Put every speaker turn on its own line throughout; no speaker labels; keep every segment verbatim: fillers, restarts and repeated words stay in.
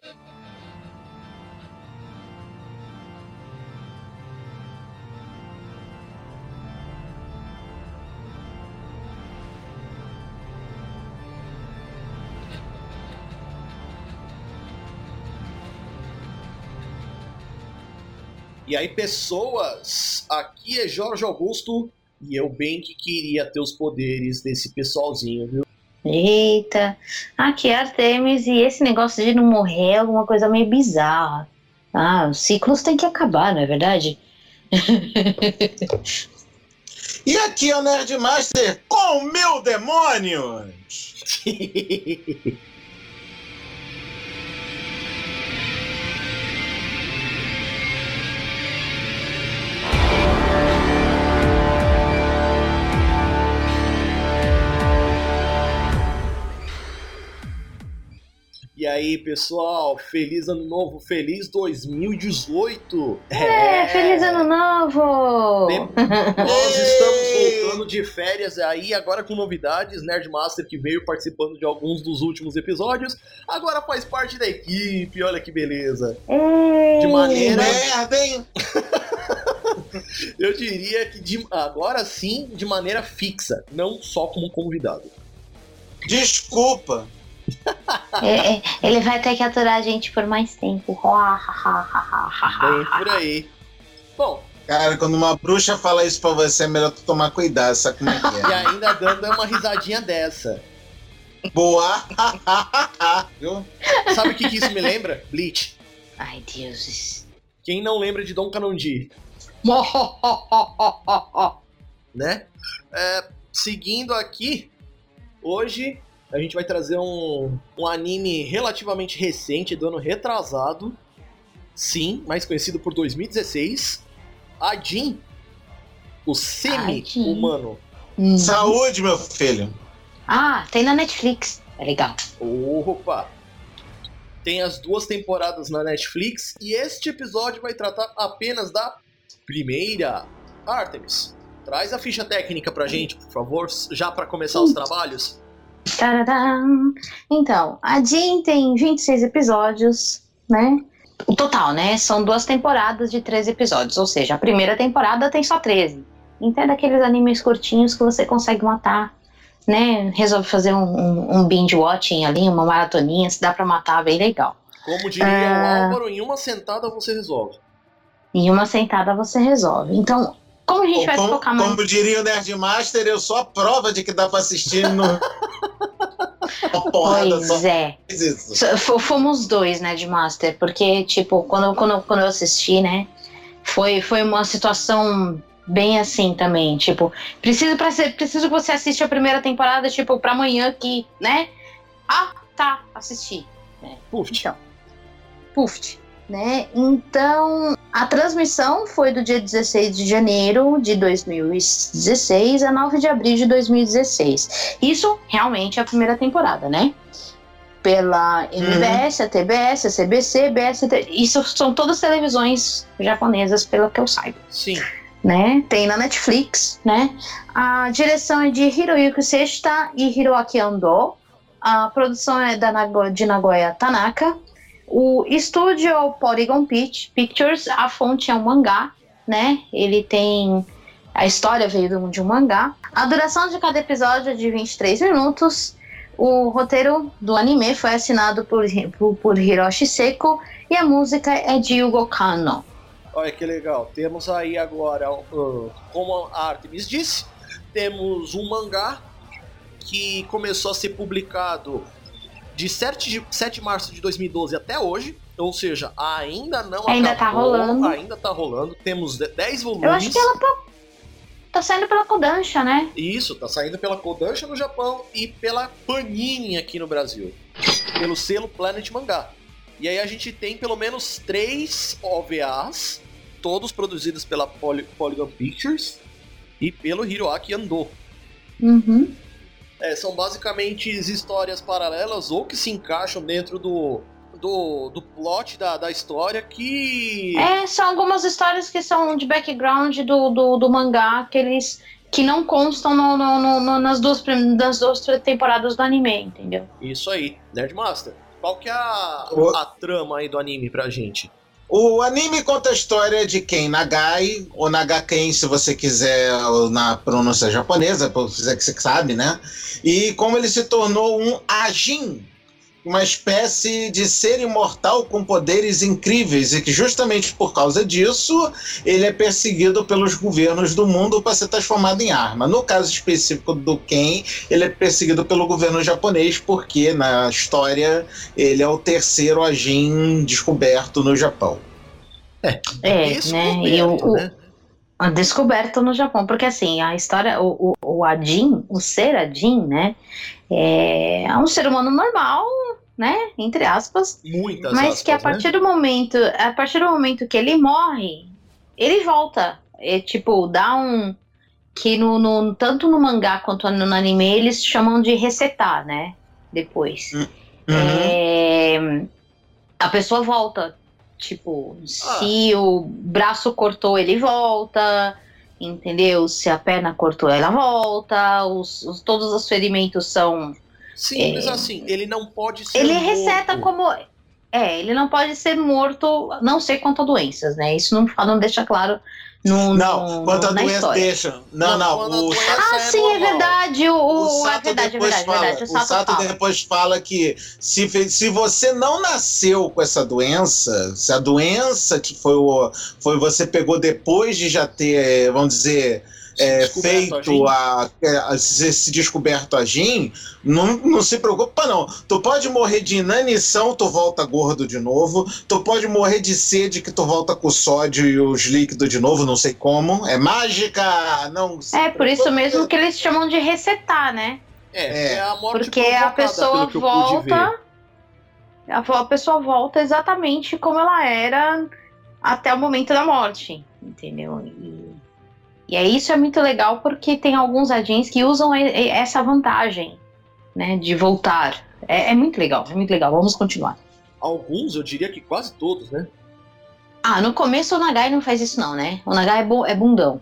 E aí, pessoas, aqui é Jorge Augusto e eu bem que queria ter os poderes desse pessoalzinho, viu?
Eita, aqui é Artemis e esse negócio de não morrer é alguma coisa meio bizarra. Ah, os ciclos têm que acabar, não é verdade?
E aqui é o Nerdmaster com mil demônios!
E aí, pessoal, feliz ano novo, feliz dois mil e dezoito!
É, é. Feliz ano novo!
Nós estamos voltando de férias aí, agora com novidades. Nerdmaster, que veio participando de alguns dos últimos episódios, agora faz parte da equipe, olha que beleza!
Ei.
De maneira...
Merda, hein?
Eu diria que de... agora sim, de maneira fixa, não só como convidado.
Desculpa!
É, é, ele vai ter que aturar a gente por mais tempo.
Bem por aí. Bom,
cara, quando uma bruxa fala isso pra você, é melhor tu tomar cuidado, sabe como é que é?
E ainda dando uma risadinha dessa.
Boa! Viu?
Sabe o que, que isso me lembra? Bleach.
Ai, deuses.
Quem não lembra de Don Kanonji? Né? É, seguindo aqui, hoje a gente vai trazer um, um anime relativamente recente, do ano retrasado. Sim, mais conhecido por dois mil e dezesseis. Ajin, o semi-humano.
Hum.
Saúde, meu filho.
Ah, tem na Netflix. É legal.
Opa! Tem as duas temporadas na Netflix. E este episódio vai tratar apenas da primeira. Artemis, traz a ficha técnica pra gente, por favor, já pra começar os trabalhos.
Tadadam. Então, a Ajin tem vinte e seis episódios, né? O total, né? São duas temporadas de treze episódios. Ou seja, a primeira temporada tem só treze. Então é daqueles animes curtinhos que você consegue matar, né? Resolve fazer um, um, um binge watching ali, uma maratoninha, se dá pra matar, bem legal.
Como diria
Ah.
o Álvaro, em uma sentada você resolve.
Em uma sentada você resolve. Então, como a gente vai
como,
focar mais...
como diria o Nerdmaster, eu sou a prova de que dá pra assistir no... Uma porrada
Pois
só.
é.
Isso.
F- Fomos dois, né, de Master, porque, tipo, quando, quando, quando eu assisti, né, foi, foi uma situação bem assim também, tipo, preciso, pra ser, preciso que você assista a primeira temporada, tipo, pra amanhã aqui, né? Ah, tá, assisti. Né?
Puf.
Então, puf, né? Então, a transmissão foi do dia dezesseis de janeiro de dois mil e dezesseis a nove de abril de dois mil e dezesseis. Isso realmente é a primeira temporada, né? Pela M B S, uhum. A T B S, a C B C, B S T. Isso são todas televisões japonesas, pelo que eu saiba.
Sim.
Né? Tem na Netflix, né? A direção é de Hiroyuki Seshita e Hiroaki Ando. A produção é da Nago- de Nagoya Tanaka. O estúdio é o Polygon Pictures. A fonte é um mangá, né? Ele tem... A história veio de um mangá. A duração de cada episódio é de vinte e três minutos. O roteiro do anime foi assinado por, por, por Hiroshi Seko e a música é de Yugo Kanno.
Olha que legal. Temos aí agora, uh, como a Artemis disse, temos um mangá que começou a ser publicado de sete de março de dois mil e doze até hoje. Ou seja, ainda não
ainda
acabou.
Tá rolando.
Ainda tá rolando. Temos dez volumes.
Eu acho que ela tá, tá saindo pela Kodansha, né?
Isso, tá saindo pela Kodansha no Japão e pela Panini aqui no Brasil. Pelo selo Planet Mangá. E aí a gente tem pelo menos três O V As, todos produzidos pela Poly- Polygon Pictures e pelo Hiroaki Ando.
Uhum.
É, são basicamente histórias paralelas ou que se encaixam dentro do, do, do plot da, da história que...
É, são algumas histórias que são de background do, do, do mangá, que eles... que não constam no, no, no, nas, duas, nas duas temporadas do anime, entendeu?
Isso aí, Nerdmaster. Qual que é a,
O-
a trama aí do anime pra gente?
O anime conta a história de Ken Nagai, ou Nagaken, se você quiser, ou na pronúncia japonesa, se você que você sabe, né? E como ele se tornou um Ajin, uma espécie de ser imortal com poderes incríveis, e que justamente por causa disso ele é perseguido pelos governos do mundo para ser transformado em arma. No caso específico do Ken, ele é perseguido pelo governo japonês porque na história ele é o terceiro Ajin descoberto no Japão.
É, né? E o,
Descoberto,
o-
né?
a descoberta no Japão, porque assim, a história, o, o, o Ajin, o ser Ajin, né, é um ser humano normal, né, entre aspas,
Muitas
mas
aspas,
que a
né?
partir do momento, a partir do momento que ele morre, ele volta. É tipo, dá um que no, no- tanto no mangá quanto no anime eles chamam de resetar, né? Depois.
Uhum.
É, a pessoa volta. Tipo, se o braço cortou, ele volta. Entendeu? Se a perna cortou, ela volta. Os, os- todos os ferimentos são.
Simples
É.
assim, ele não pode ser
Ele
morto.
reseta como. É, ele não pode ser morto, não sei quanto a doenças, né? Isso não, não deixa claro no,
Não,
no-
quanto a
na
doença
história.
deixa. Não,
Não,
não.
quando a
o
doença-
Sato,
Ah,
é
sim, é
normal.
verdade. O,
o
o- é
Sato
verdade, é
depois
verdade, é
fala,
verdade. O
o
Sato,
Sato
fala.
depois fala que se, fe- se você não nasceu com essa doença, se a doença que foi, o, foi você pegou depois de já ter, vamos dizer, é,
Descoberto a
feito a, é, a- se, se descoberto a Jin, não, não se preocupa não. Tu pode morrer de inanição, tu volta gordo de novo. Tu pode morrer de sede, que tu volta com o sódio e os líquidos de novo, não sei como. É mágica, não se
É, por isso
preocupa.
mesmo que eles chamam de resetar, né?
É,
É.
é a morte
Porque a
provocada,
pessoa
pelo que eu pude ver.
volta. A, a pessoa volta exatamente como ela era até o momento da morte. Entendeu? E, e aí isso é muito legal porque tem alguns Ajins que usam e- e- essa vantagem, né? De voltar. É, é muito legal, é muito legal. Vamos continuar.
Alguns, eu diria que quase todos, né?
Ah, no começo o Nagai não faz isso não, né? O Nagai é, bu- é bundão.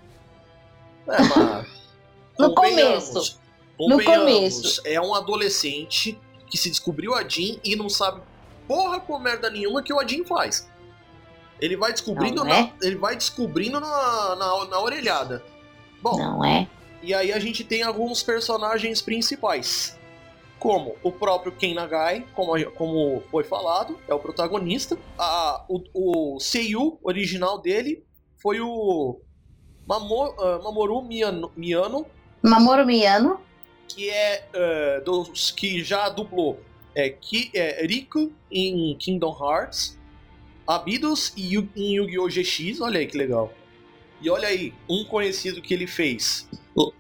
É, mas...
No
convenhamos,
começo.
convenhamos,
No começo.
É um adolescente que se descobriu a Jin e não sabe porra com merda nenhuma que o Adin faz. Ele vai descobrindo,
Não
na,
é?
ele vai descobrindo na, na, na orelhada. Bom,
Não é?
e aí a gente tem alguns personagens principais. Como o próprio Ken Nagai, como, como foi falado, é o protagonista. A, o, o Seiyu original dele foi o Mamo, uh, Mamoru Miyano, Miyano,
Mamoru Miyano.
que é uh, dos que já dublou é, que, é, Riku em Kingdom Hearts, Abydos e Yu, em Yu-Gi-Oh! G X, olha aí que legal. E olha aí, um conhecido que ele fez, uh,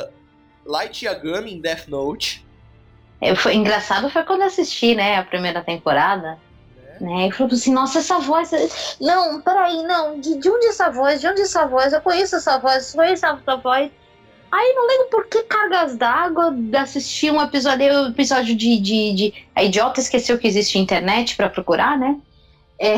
Light Yagami em Death Note.
Eu, foi, engraçado foi quando eu assisti, né, a primeira temporada. Né, e falou assim, nossa, essa voz... Não, peraí, não, de, de onde é essa voz? De onde é essa voz? Eu conheço essa voz, conheço essa voz. Aí não lembro por que cargas d'água assistir um episódio, um episódio de, de, de... A idiota esqueceu que existe internet pra procurar, né? É...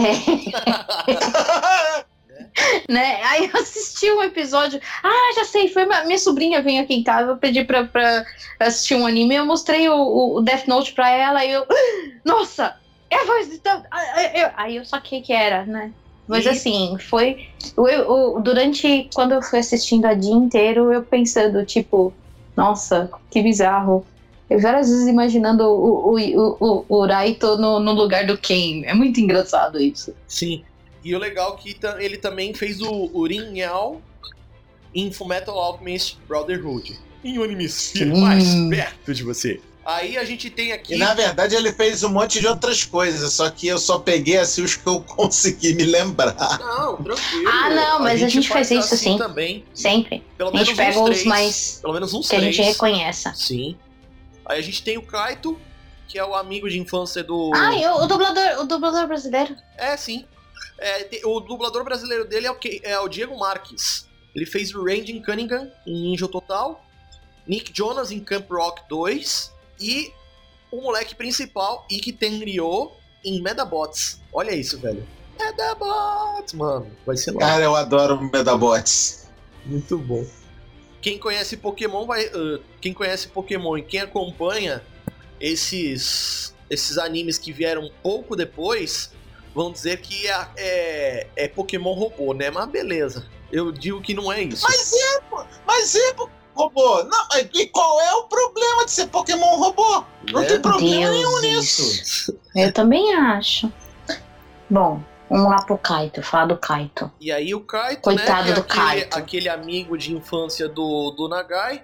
né? Aí eu assisti um episódio. Ah, já sei, foi uma... minha sobrinha veio aqui em casa, eu pedi pra, pra assistir um anime, eu mostrei o, o Death Note pra ela e eu... Nossa! É a voz de... Aí eu saquei que era, né? Mas
E-
assim, foi... Eu, eu- durante... Quando eu fui assistindo a dia inteiro, eu pensando, tipo... Nossa, que bizarro. Eu várias vezes imaginando o, o, o, o, o Raito no, no lugar do Ken. É muito engraçado isso.
Sim. E o legal é que ta- ele também fez o, o Rin Yao em Fullmetal Alchemist Brotherhood. Em um anime
Sim.
mais perto de você. Aí a gente tem aqui...
E na verdade ele fez um monte de outras coisas, só que eu só peguei assim os que eu consegui me lembrar.
Não, tranquilo.
Ah, não, mas a gente faz isso,
assim
sim.
também.
Sempre.
Pelo
A
menos
gente pega
uns
os
três.
mais...
Pelo menos uns
Que a
três.
gente reconheça.
Sim. Aí a gente tem o Kaito, que é o amigo de infância do...
Ah, e o, o dublador, o dublador brasileiro.
É, sim. É, te- o dublador brasileiro dele é o, que, é o Diego Marques. Ele fez o Randy em Cunningham, em Ninja Total. Nick Jonas em Camp Rock dois. E o moleque principal, Ikki Tenryo, em Medabots. Olha isso, velho. Medabots, mano. Vai ser lá.
Cara, eu adoro Medabots.
Muito bom. Quem conhece Pokémon vai. uh, quem conhece Pokémon e quem acompanha esses esses animes que vieram um pouco depois vão dizer que é, é, é Pokémon robô, né? Mas beleza, eu digo que não é isso.
Mas é, mas é robô. Não, e qual é o problema de ser Pokémon robô? Não
Né?
tem problema
Deus
nenhum
isso.
nisso.
Eu também acho. Bom, vamos lá pro Kaito, falar do Kaito.
E aí o Kaito,
Coitado
né, que é
do
aquele,
Kaito.
aquele amigo de infância do, do Nagai,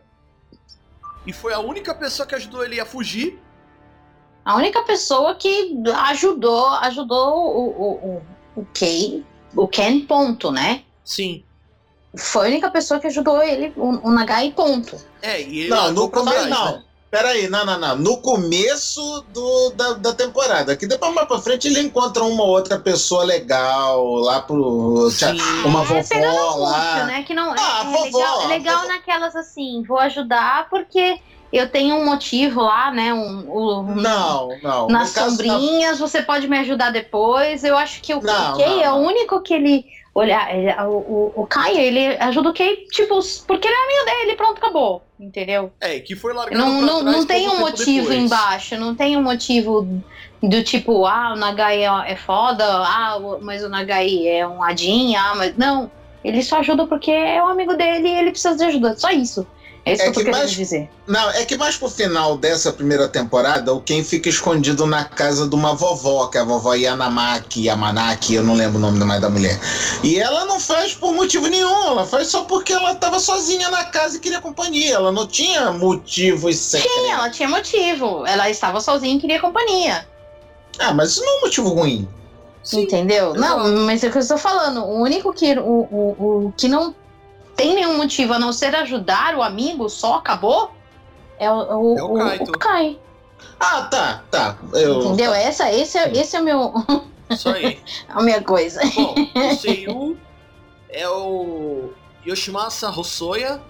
e foi a única pessoa que ajudou ele a fugir.
A única pessoa que ajudou, ajudou o, o, o, o Ken, o Ken, ponto, né?
Sim.
Foi a única pessoa que ajudou ele, o, o Nagai, ponto.
É, e ele
Não,
largou
no
pra
começo
trás,
não.
né?
Peraí, não, não, não. No começo do, da, da temporada. Que depois mais pra frente ele encontra uma outra pessoa legal lá pro.
Sim.
Uma
é, pegando
vovó
um
lá.
múltiplo, né? Que não,
Ah,
é,
vovó,
legal, é legal
vovó.
naquelas assim, vou ajudar porque eu tenho um motivo lá, né? Um, um,
Não, não.
nas
No caso da-
sombrinhas, você pode me ajudar depois. Eu acho que o
Não,
Kei
não,
é o
não.
único que ele. Olha, ele- o, o, o Kai, ele ajuda o Kei, tipo, porque ele é amigo dele, pronto, acabou. Entendeu?
É, que foi largado
Não,
pra
não,
trás
não tem
pouco
um
tempo
motivo
depois.
embaixo, não tem um motivo do tipo, ah, o Nagai é, é foda, ah, o- mas o Nagai é um Adin, ah, mas. Não, ele só ajuda porque é um amigo dele e ele precisa de ajuda, só isso. É isso
É
que eu tô
que
querendo
mais-
dizer.
Não, é que mais pro final dessa primeira temporada, o Ken fica escondido na casa de uma vovó, que é a vovó Yanamaki, Yamanaki, eu não lembro o nome mais da mulher. E ela não faz por motivo nenhum, ela faz só porque ela tava sozinha na casa e queria companhia. Ela não tinha motivos secretos.
Sim, ela tinha motivo. Ela estava sozinha e queria companhia.
Ah, mas isso não é um motivo ruim.
Sim.
Entendeu? Não,
exato.
mas é o que eu estou falando. O único que, o, o, o que não tem nenhum motivo a não ser ajudar o amigo, só acabou, é o, o,
É o
o,
Kaito.
o Kai.
Ah, tá, tá. Eu,
Entendeu? Essa, esse, é, esse é o meu,
Isso aí.
a minha coisa.
Bom, o Seiyu é o Yoshimasa Hosoya.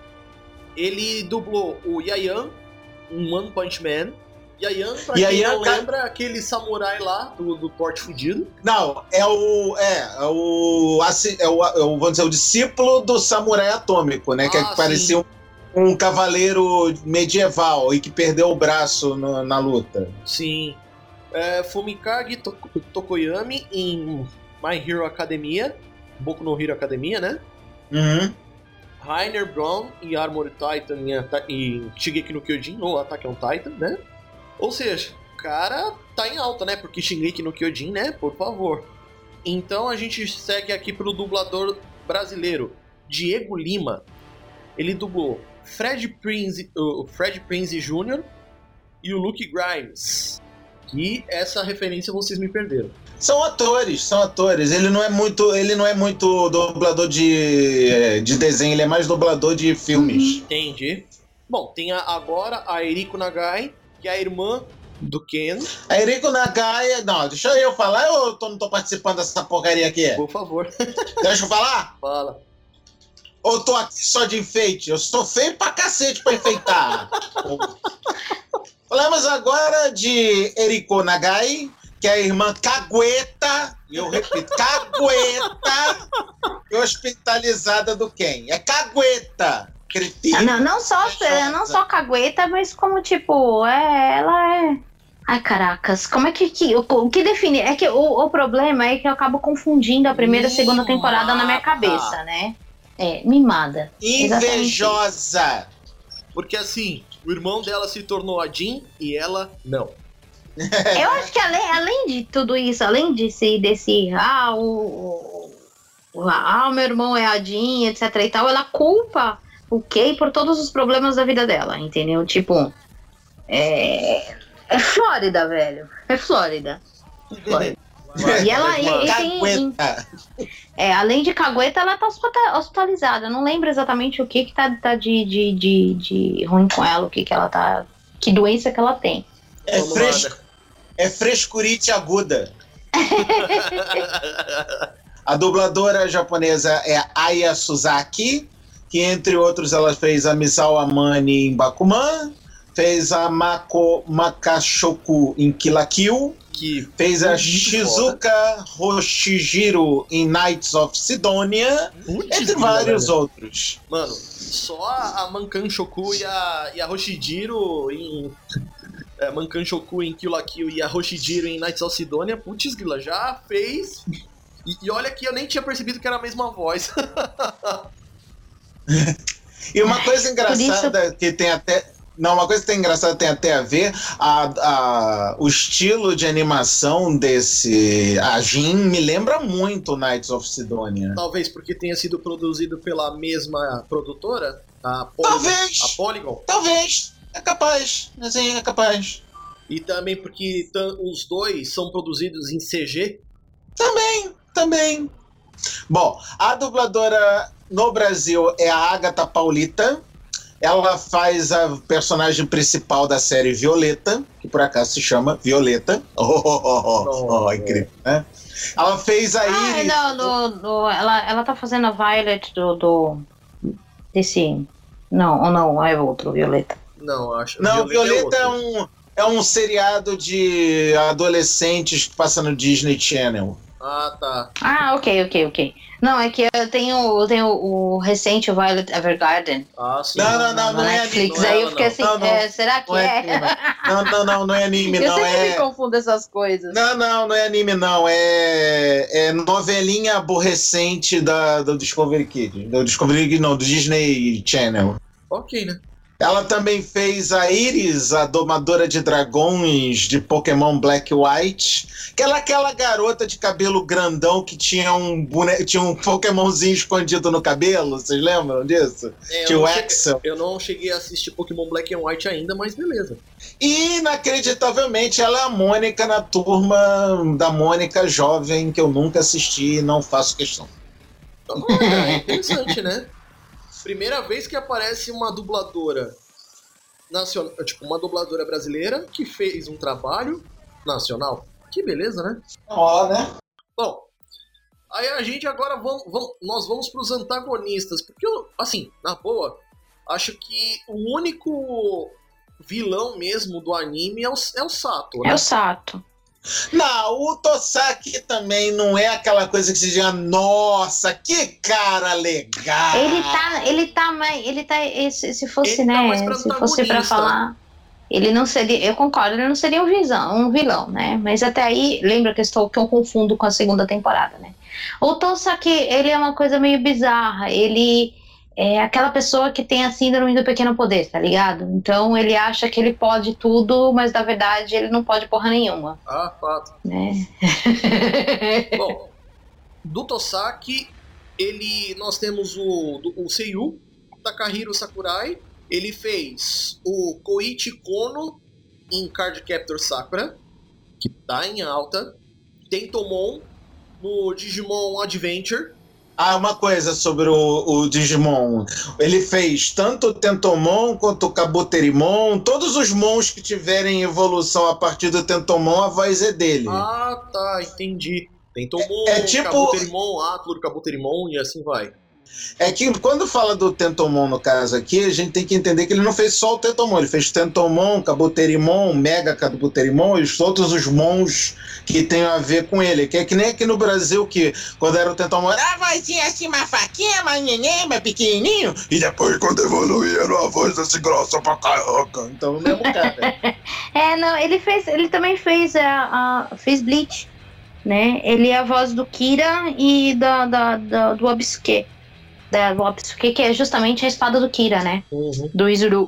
Ele dublou o Yayan, um One Punch Man. Yayan, pra quem
Yayan,
não
ca-
lembra, é aquele samurai lá do, do porte fudido.
Não, é o. É, é o, assi- é o, é o. Vamos dizer, o discípulo do samurai atômico, né? que, é
Ah,
que parecia um, um cavaleiro medieval e que perdeu o braço no- na luta.
Sim. É, Fumikage Tok- Tokoyami em My Hero Academia. Boku no Hero Academia, né?
Uhum.
Rainer Braun em Armor Titan em, Ata- em Shingeki no Kyojin, ou Attack on Titan, né? Ou seja, o cara tá em alta, né? Porque Shingeki no Kyojin, né? Por favor. Então a gente segue aqui pro dublador brasileiro, Diego Lima. Ele dublou Fred Prinze, o Fred Prinze Júnior e o Luke Grimes. Que essa referência vocês me perderam.
São atores, são atores. Ele não é muito, ele não é muito dublador de, de desenho, ele é mais dublador de filmes.
Entendi. Bom, tem a- agora a Eriko Nagai, que é a irmã do Ken.
A Eriko Nagai, não, deixa eu falar, eu tô, não tô participando dessa porcaria aqui.
Por favor,
Deixa eu falar?
fala.
Ou eu tô aqui só de enfeite? Eu sou feio pra cacete pra enfeitar. Falamos agora de Eriko Nagai, que é a irmã cagueta, e eu repito, cagueta e hospitalizada do Ken. É cagueta, cretino.
Não, não só, não só cagueta, mas como tipo, é, ela é. Ai, caracas, como é que. que o, o que define? É que o, o problema é que eu acabo confundindo a primeira e a segunda temporada na minha cabeça, né? É, mimada.
Invejosa.
Porque assim, o irmão dela se tornou a Jean e ela não.
Eu acho que além, além de tudo isso, além desse, desse ah, o, o ah, o meu irmão é a Jean, etc e tal, ela culpa o Kei por todos os problemas da vida dela, entendeu? Tipo, é, é Flórida, velho. É Flórida. Flórida. E ela e, e tem,
Cagueta.
é, além de cagueta, ela tá hospita- hospitalizada. Eu não lembro exatamente o que que tá, tá de, de, de, de ruim com ela, o que que ela tá, que doença que ela tem.
É,
Vamos
fres...
lá, né?
é frescurite aguda. A dubladora japonesa é Aya Suzaki, que entre outros ela fez a Misao Amane em Bakuman, fez a Mako Makashoku em Kill la Kill,
Que
fez a
muito
Shizuka Hoshijiro em Knights of Sidonia,
Putz,
entre
grila,
vários
velho.
outros.
Mano, só a a Mankan Shoku e a, e a Hoshijiro em é, Mankanshoku em Kill la Kill e a Hoshijiro em Knights of Sidonia, putz, grila, já fez... E, e olha que eu nem tinha percebido que era a mesma voz.
E uma coisa engraçada isso... que tem até... Não, uma coisa que tem engraçada tem até a ver, a, a, o estilo de animação desse Ajin me lembra muito Knights of Sidonia.
Talvez porque tenha sido produzido pela mesma produtora, a Polygon.
Talvez!
A Polygon.
Talvez! É capaz, assim, é capaz.
E também porque os dois são produzidos em C G.
Também, também. Bom, a dubladora no Brasil é a Agatha Paulita. Ela faz a personagem principal da série Violeta, que por acaso se chama Violeta. Oh, oh, oh, oh, oh incrível, né? Ela fez a Iris...
Ah, não, do, do, ela, ela tá fazendo a Violet do... do desse... Não, ou não, é outro, Violeta.
Não, acho...
Não, Violeta, Violeta é,
é,
um, é um seriado de adolescentes que passa no Disney Channel.
Ah, tá.
Ah, ok, ok, ok. Não, é que eu tenho, eu tenho o recente Violet Evergarden.
Ah, sim.
Não, não, não, não é
Netflix.
anime.
Aí eu fiquei assim,
não, não.
É, será que
não é?
é?
Não, não, não, não é anime,
eu
não.
sempre
é...
me confundo essas coisas.
Não, não, não é anime, não. É, é novelinha aborrecente da, do Discovery Kids. Do Discovery Kids, não, do Disney Channel.
Ok, né?
Ela também fez a Iris, a domadora de dragões de Pokémon Black e White. Aquela, aquela garota de cabelo grandão que tinha um, bone... tinha um Pokémonzinho escondido no cabelo. Vocês lembram disso?
É,
tinha
eu,
o
não
Axel.
cheguei, eu não cheguei a assistir Pokémon Black and White ainda, mas beleza.
E, inacreditavelmente, ela é a Mônica na turma da Mônica jovem, que eu nunca assisti e não faço questão.
Olha, é interessante, né? Primeira vez que aparece uma dubladora nacional, tipo, uma dubladora brasileira que fez um trabalho nacional. Que beleza, né?
Ó, né?
Bom, aí a gente agora vamos, vamos, nós vamos para os antagonistas, porque eu, assim, na boa, acho que o único vilão mesmo do anime é o, é o Sato, né?
É o Sato.
Não, o Tosaki também não é aquela coisa que se diga, nossa, que cara legal.
Ele tá, ele tá mais, ele tá, se, se fosse,
Ele
né,
tá mais pra
se fosse pra
antagonista.
falar, ele não seria, eu concordo, ele não seria um vilão, um vilão, né, mas até aí, lembra que eu, estou, que eu confundo com a segunda temporada, né. O Tosaki, ele é uma coisa meio bizarra, ele é aquela pessoa que tem a síndrome do pequeno poder, tá ligado? Então ele acha que ele pode tudo, mas na verdade ele não pode porra nenhuma.
Ah, fato.
Né?
Bom, do Tosaki, ele, nós temos o, do, o Seiyu, Takahiro Sakurai. Ele fez o Koichi Kono em Cardcaptor Sakura, que tá em alta. Tentomon no Digimon Adventure.
Ah, uma coisa sobre o, o Digimon. Ele fez tanto o Tentomon quanto o Kabuterimon. Todos os mons que tiverem evolução a partir do Tentomon, a voz é dele.
Ah, tá, entendi. Tentomon,
É, é tipo...
Kabuterimon, Atlur, Kabuterimon e assim vai.
É que quando fala do Tentomon, no caso aqui, a gente tem que entender que ele não fez só o Tentomon. Ele fez Tentomon, Kabuterimon, Mega Kabuterimon e todos os mons que tem a ver com ele. Que é que nem aqui no Brasil, que quando era o Tentomon, era a vozinha assim, uma faquinha, mais neném, mais pequenininho. E depois, quando evoluíram, a voz assim grossa pra caramba. Então, o mesmo cara.
É, não, ele fez, ele também fez, a, a, fez Bleach, né? Ele é a voz do Kira e da, da, da, do Obsuke. Da, do Obsuke, que é justamente a espada do Kira, né?
Uhum.
Do Izuru.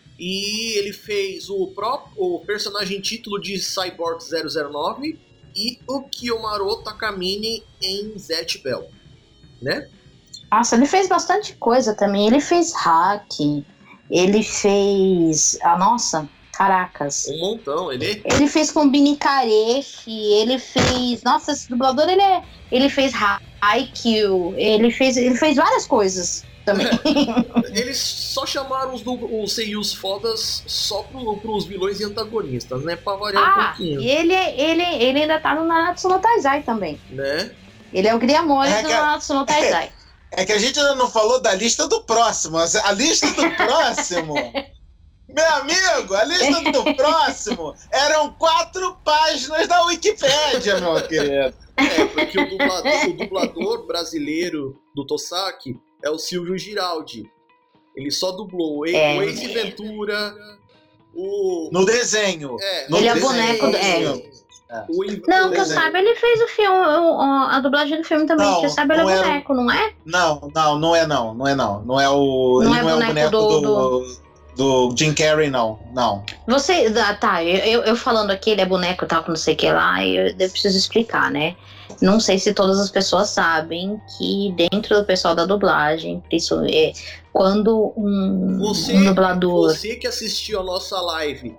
E ele fez o próprio o personagem título de Cyborg zero zero nove e o Kiyomaru Takamine em Zatch Bell, né?
Nossa, ele fez bastante coisa também. Ele fez Hack, ele fez... Ah, nossa, caracas.
Um montão, ele...
Ele fez com Binikareshi, ele fez... Nossa, esse dublador, ele, é... ele fez Haikyuu, ele fez, ele fez várias coisas também.
É, eles só chamaram os, os seiyus fodas só pro, pros vilões e antagonistas, né? Pra variar
ah,
um pouquinho.
E ele, ele, ele ainda tá no Nanatsu no Taizai também.
Né?
Ele é o Griamore
É
do
que a-
Nanatsu no Taizai.
É que a gente ainda não falou da lista do próximo. A lista do próximo... Meu amigo, a lista do próximo eram quatro páginas da Wikipédia, meu querido.
É, porque o dublador, o dublador brasileiro do Tosaki é o Silvio Giraldi. Ele só dublou o
É.
Ace Ventura, O...
No desenho.
É,
no
ele
desenho,
é boneco. É.
É.
O...
Não, que eu
desenho.
saiba, ele fez o filme, o- a dublagem do filme também.
Não,
Que eu saiba, ele
não
é
era-
boneco, não é?
Não, não, não é não. Não é não. Não é o.
Não
ele
é
não é o
boneco
boneco
do-
do, do, Jim Carrey, não. Não.
Você, ah, tá, eu, eu, eu falando aqui, ele é boneco e tal, com não sei o que lá, eu, eu preciso explicar, né? Não sei se todas as pessoas sabem que dentro do pessoal da dublagem, isso é, quando um,
Você,
um dublador...
você que assistiu a nossa live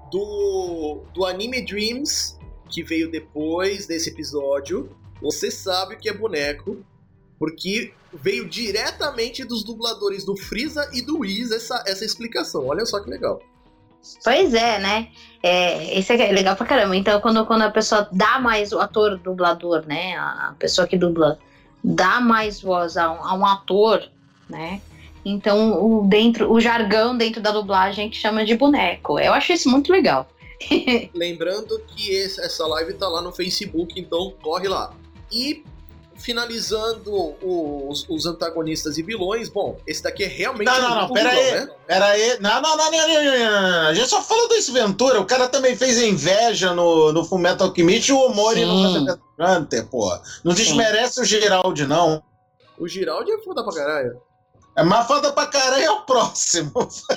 do, do Anime Dreams, que veio depois desse episódio, você sabe o que é boneco, porque veio diretamente dos dubladores do Freeza e do Whis essa, essa explicação. Olha só que legal.
Pois é, né? É, isso é legal pra caramba. Então, quando, quando a pessoa dá mais, o ator dublador, né? A pessoa que dubla dá mais voz a um, a um ator, né? Então, o, dentro, o jargão dentro da dublagem que chama de boneco. Eu acho isso muito legal.
Lembrando que esse, essa live tá lá no Facebook, então corre lá. E finalizando os, os antagonistas e vilões, bom, esse daqui é realmente
Não, não,
um
não,
vilão,
pera aí.
né?
Pera aí. Não, não, não, não, não, não, não, não. A gente só falou do Ace Ventura. O cara também fez inveja no, no Fullmetal Alchemist e o Omori no Hunter x Hunter, pô. Não desmerece o Geraldi, não.
O Giraldi é foda pra caralho,
É mais foda pra caralho é o próximo.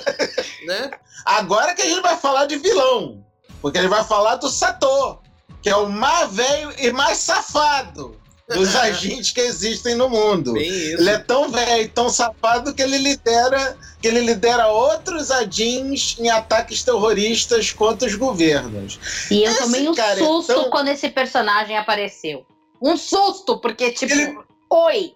né?
Agora que a gente vai falar de vilão. Porque ele vai falar do Sato, que é o mais velho e mais safado dos agentes que existem no mundo.
Bem isso.
Ele é tão velho e tão safado que ele lidera, que ele lidera outros agents em ataques terroristas contra os governos.
E eu
Esse
tomei um
cara é
susto
tão-
quando esse personagem apareceu. Um susto, porque tipo,
Ele-
oi.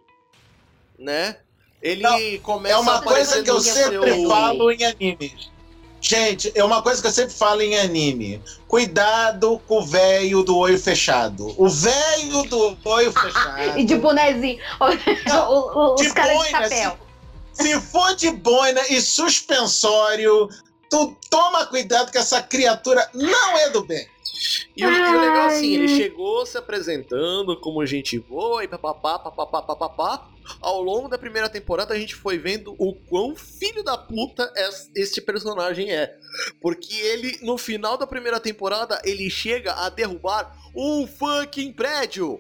Né? Ele
Não,
começa
É uma
a aparecer
coisa que eu
no
sempre
seu...
falo em animes. Gente, é uma coisa que eu sempre falo em anime. Cuidado com o velho do olho fechado. O velho do olho fechado.
E de bonezinho.
Não,
O- o- os
de
caras de
boina,
chapéu.
Se for de boina e suspensório, tu toma cuidado que essa criatura não é do bem.
E o, e o legal assim,
Ai.
ele chegou se apresentando como gente boa e papapá, papapá, papapá. Ao longo da primeira temporada a gente foi vendo o quão filho da puta es- este personagem é. Porque ele, no final da primeira temporada, ele chega a derrubar um fucking prédio.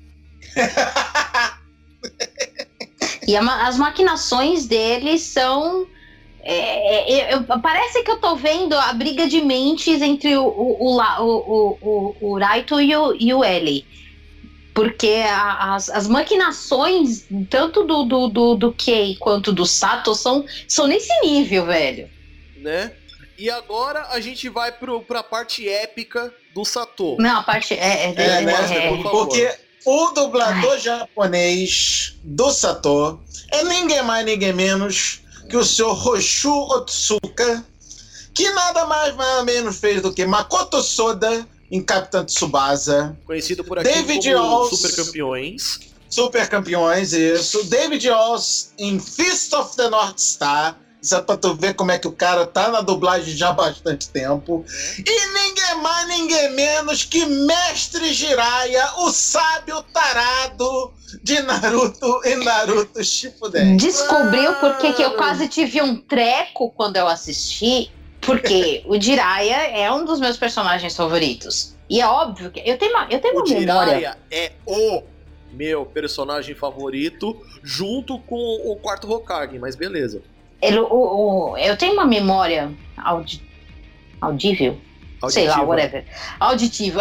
E a ma- as maquinações dele são. é, é, eu- parece que eu tô vendo a briga de mentes entre o, o, o, La- o, o, o, o Raito e o, e o L. Porque a- as, as maquinações, tanto do, do, do, do Kei quanto do Sato, são, são nesse nível, velho.
Né? E agora a gente vai pro, pra parte épica do Sato.
Não, a parte. É, é,
É,
é,
né?
é,
Por favor.
Porque o dublador japonês do Sato é ninguém mais, ninguém menos que o senhor Roshu Otsuka, que nada mais, nada menos fez do que Makoto Soda em Capitão Tsubasa,
Conhecido por aqui
David
como
Oz.
Super Campeões.
Super Campeões, isso. David Oz em Fist of the North Star. Isso é pra tu ver como é que o cara tá na dublagem já há bastante tempo. E ninguém mais, ninguém menos que Mestre Jiraiya, o sábio tarado de Naruto e Naruto Shippuden.
Descobriu por que que eu quase tive um treco quando eu assisti. Porque o Jiraiya é um dos meus personagens favoritos. E é óbvio que eu tenho uma, eu tenho
O
uma memória.
Jiraiya é o meu personagem favorito, junto com o quarto Hokage, mas beleza.
Ele, o, o- eu tenho uma memória audi, audível? Sei lá,
Auditiva.
whatever. Auditiva.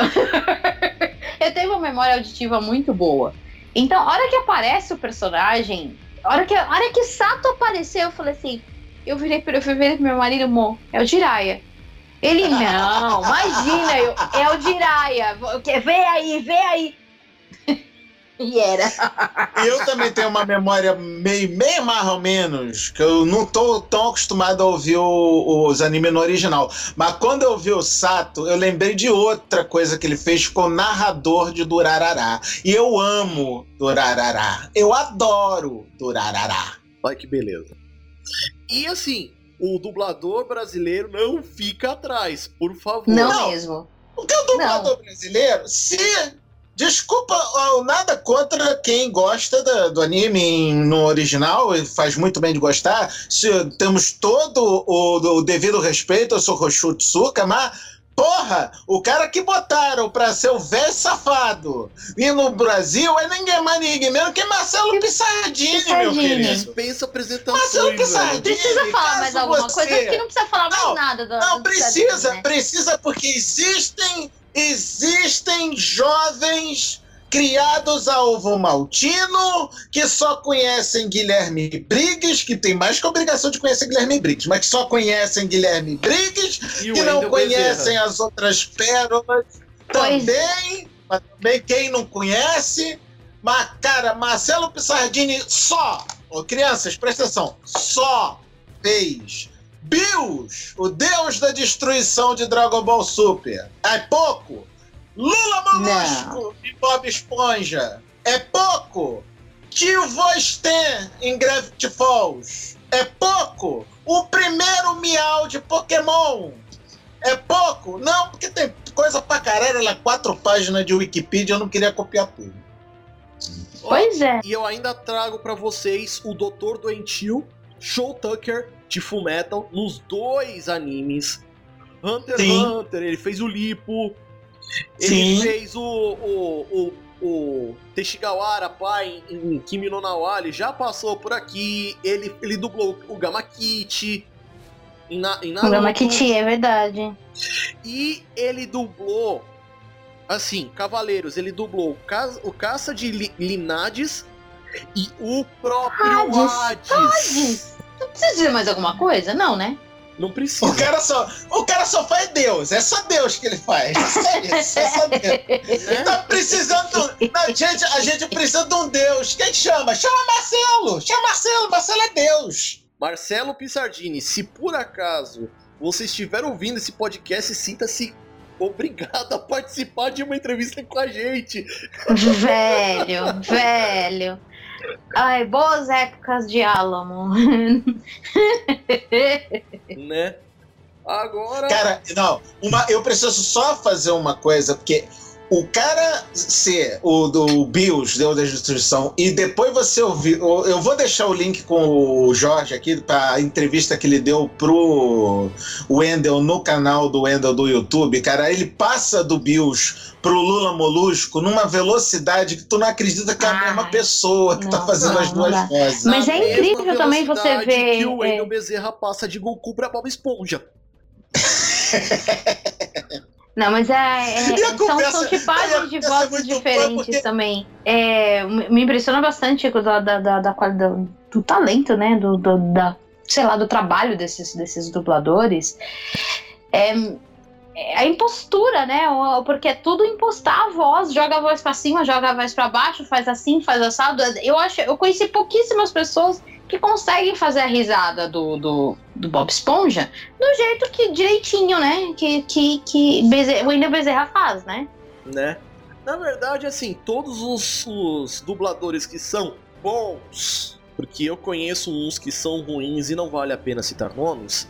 Eu tenho uma memória auditiva muito boa. Então, a hora que aparece o personagem, a hora que, a hora que Sato apareceu, eu falei assim, eu virei pro, eu fui ver pro meu marido, amor, é o Jiraiya. Ele, não, imagina, eu, é o Jiraiya, vem aí, vem aí. E era.
E eu também tenho uma memória meio, meio mais ou menos, que eu não tô tão acostumado a ouvir o- os animes no original. Mas quando eu vi o Sato, eu lembrei de outra coisa que ele fez com o narrador de Durarará. E eu amo Durarará. Eu adoro Durarará.
Olha que beleza. E assim, o dublador brasileiro não fica atrás, por favor.
Não,
Não.
mesmo.
Porque o dublador brasileiro, se Desculpa, nada contra quem gosta do, do anime no original, faz muito bem de gostar. Se, temos todo o, o devido respeito ao Sohoshu Tsuka, mas porra, o cara que botaram pra ser o velho safado e no Brasil é ninguém mais ninguém mesmo que Marcelo Pissardini, meu querido.
Pensa apresentações.
Marcelo Pissardini.
Precisa falar mais alguma
você...
coisa? Acho que não precisa falar
não,
mais nada. Do,
não,
do
precisa,
Pissardini, né?
precisa porque existem, existem jovens criados a ovo maltino, que só conhecem Guilherme Briggs, que tem mais que a obrigação de conhecer Guilherme Briggs, mas que só conhecem Guilherme Briggs, e que não conhecem Bezerra. As outras pérolas
pois.
também, mas também quem não conhece. Mas, cara, Marcelo Pissardini só, oh, crianças, presta atenção, só fez Bills, o deus da destruição de Dragon Ball Super. É pouco? Lula Molusco e Bob Esponja. É pouco? Tio Vosten em Gravity Falls. É pouco? O primeiro miau de Pokémon. É pouco? Não, porque tem coisa pra caralho. Ela é quatro páginas de Wikipedia, eu não queria copiar tudo.
Pois é.
E eu ainda trago pra vocês o doutor Doentio, Show Tucker de Fullmetal, nos dois animes. Hunter x Hunter, ele fez o Lipo. Ele Sim. fez o, o, o, o Teshigawara, pai, em, em Kimi no Na wa, ele já passou por aqui. Ele, ele dublou o Gamakichi em, na, em Naruto.
O Gamakichi, é verdade.
E ele dublou, assim, Cavaleiros, ele dublou o, Ca, o Caça de Li, Linades e o próprio Hades.
Hades. Não precisa dizer mais alguma coisa? Não, né?
Não precisa.
O cara só, o cara só faz Deus. É só Deus que ele faz. É isso, é só Deus. É? Tá precisando. A gente, a gente precisa de um Deus. Quem chama? Chama Marcelo. Chama Marcelo. Marcelo é Deus.
Marcelo Pissardini, se por acaso você estiver ouvindo esse podcast, sinta-se obrigado a participar de uma entrevista com a gente.
Velho, velho. Ai, boas épocas de Alamo.
Né? Agora...
Cara, não, uma, eu preciso só fazer uma coisa, porque o cara ser o do Bills, Deus da Destruição, e depois você ouvir... Eu vou deixar o link com o Jorge aqui, pra entrevista que ele deu pro Wendel no canal do Wendel do YouTube. Cara, ele passa do Bills pro Lula Molusco numa velocidade que tu não acredita que é a Ai, mesma pessoa que não, tá fazendo não, as duas vozes.
Mas é incrível também você ver...
que o Wendel é... Bezerra passa de Goku pra Bob Esponja.
Não, mas é, é, são,
conversa,
são tipagens de vozes diferentes porque... também. É, me impressiona bastante da, da, da, da, do, do talento, né? Do, do, da, sei lá, do trabalho desses, desses dubladores. É, é a impostura, né? Porque é tudo impostar a voz. Joga a voz pra cima, joga a voz pra baixo, faz assim, faz assado. Eu, acho, eu conheci pouquíssimas pessoas que conseguem fazer a risada do, do, do Bob Esponja do jeito que direitinho, né? Que, que, que Bezerra, o Wendel Bezerra faz, né?
Né? Na verdade, assim, todos os, os dubladores que são bons, porque eu conheço uns que são ruins e não vale a pena citar nomes,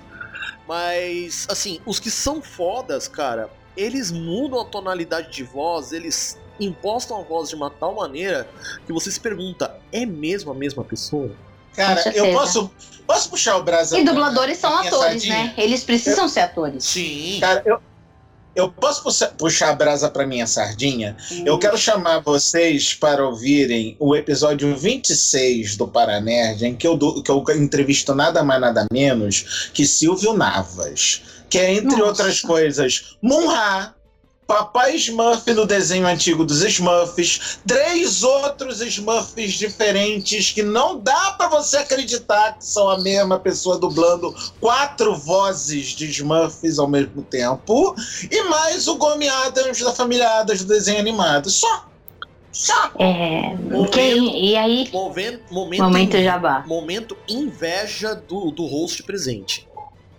mas, assim, os que são fodas, cara, eles mudam a tonalidade de voz, eles impostam a voz de uma tal maneira que você se pergunta, é mesmo a mesma pessoa?
Cara, eu posso, posso puxar o brasa.
E dubladores são atores, sardinha? Né? Eles precisam eu, ser atores.
Sim.
Cara, eu, eu posso puxar, puxar a brasa pra minha sardinha? Uh. Eu quero chamar vocês para ouvirem o episódio vinte e seis do Paranerd, em que eu, que eu entrevisto nada mais nada menos que Silvio Navas. Que é, entre Nossa. outras coisas, Munra, Papai Smurf no desenho antigo dos Smurfs, três outros Smurfs diferentes que não dá pra você acreditar que são a mesma pessoa dublando quatro vozes de Smurfs ao mesmo tempo, e mais o Gomi Adams da família Adams do desenho animado. Só. Só.
É, momento, quem, e aí?
Momento, momento,
momento jabá.
Momento inveja do, do host presente.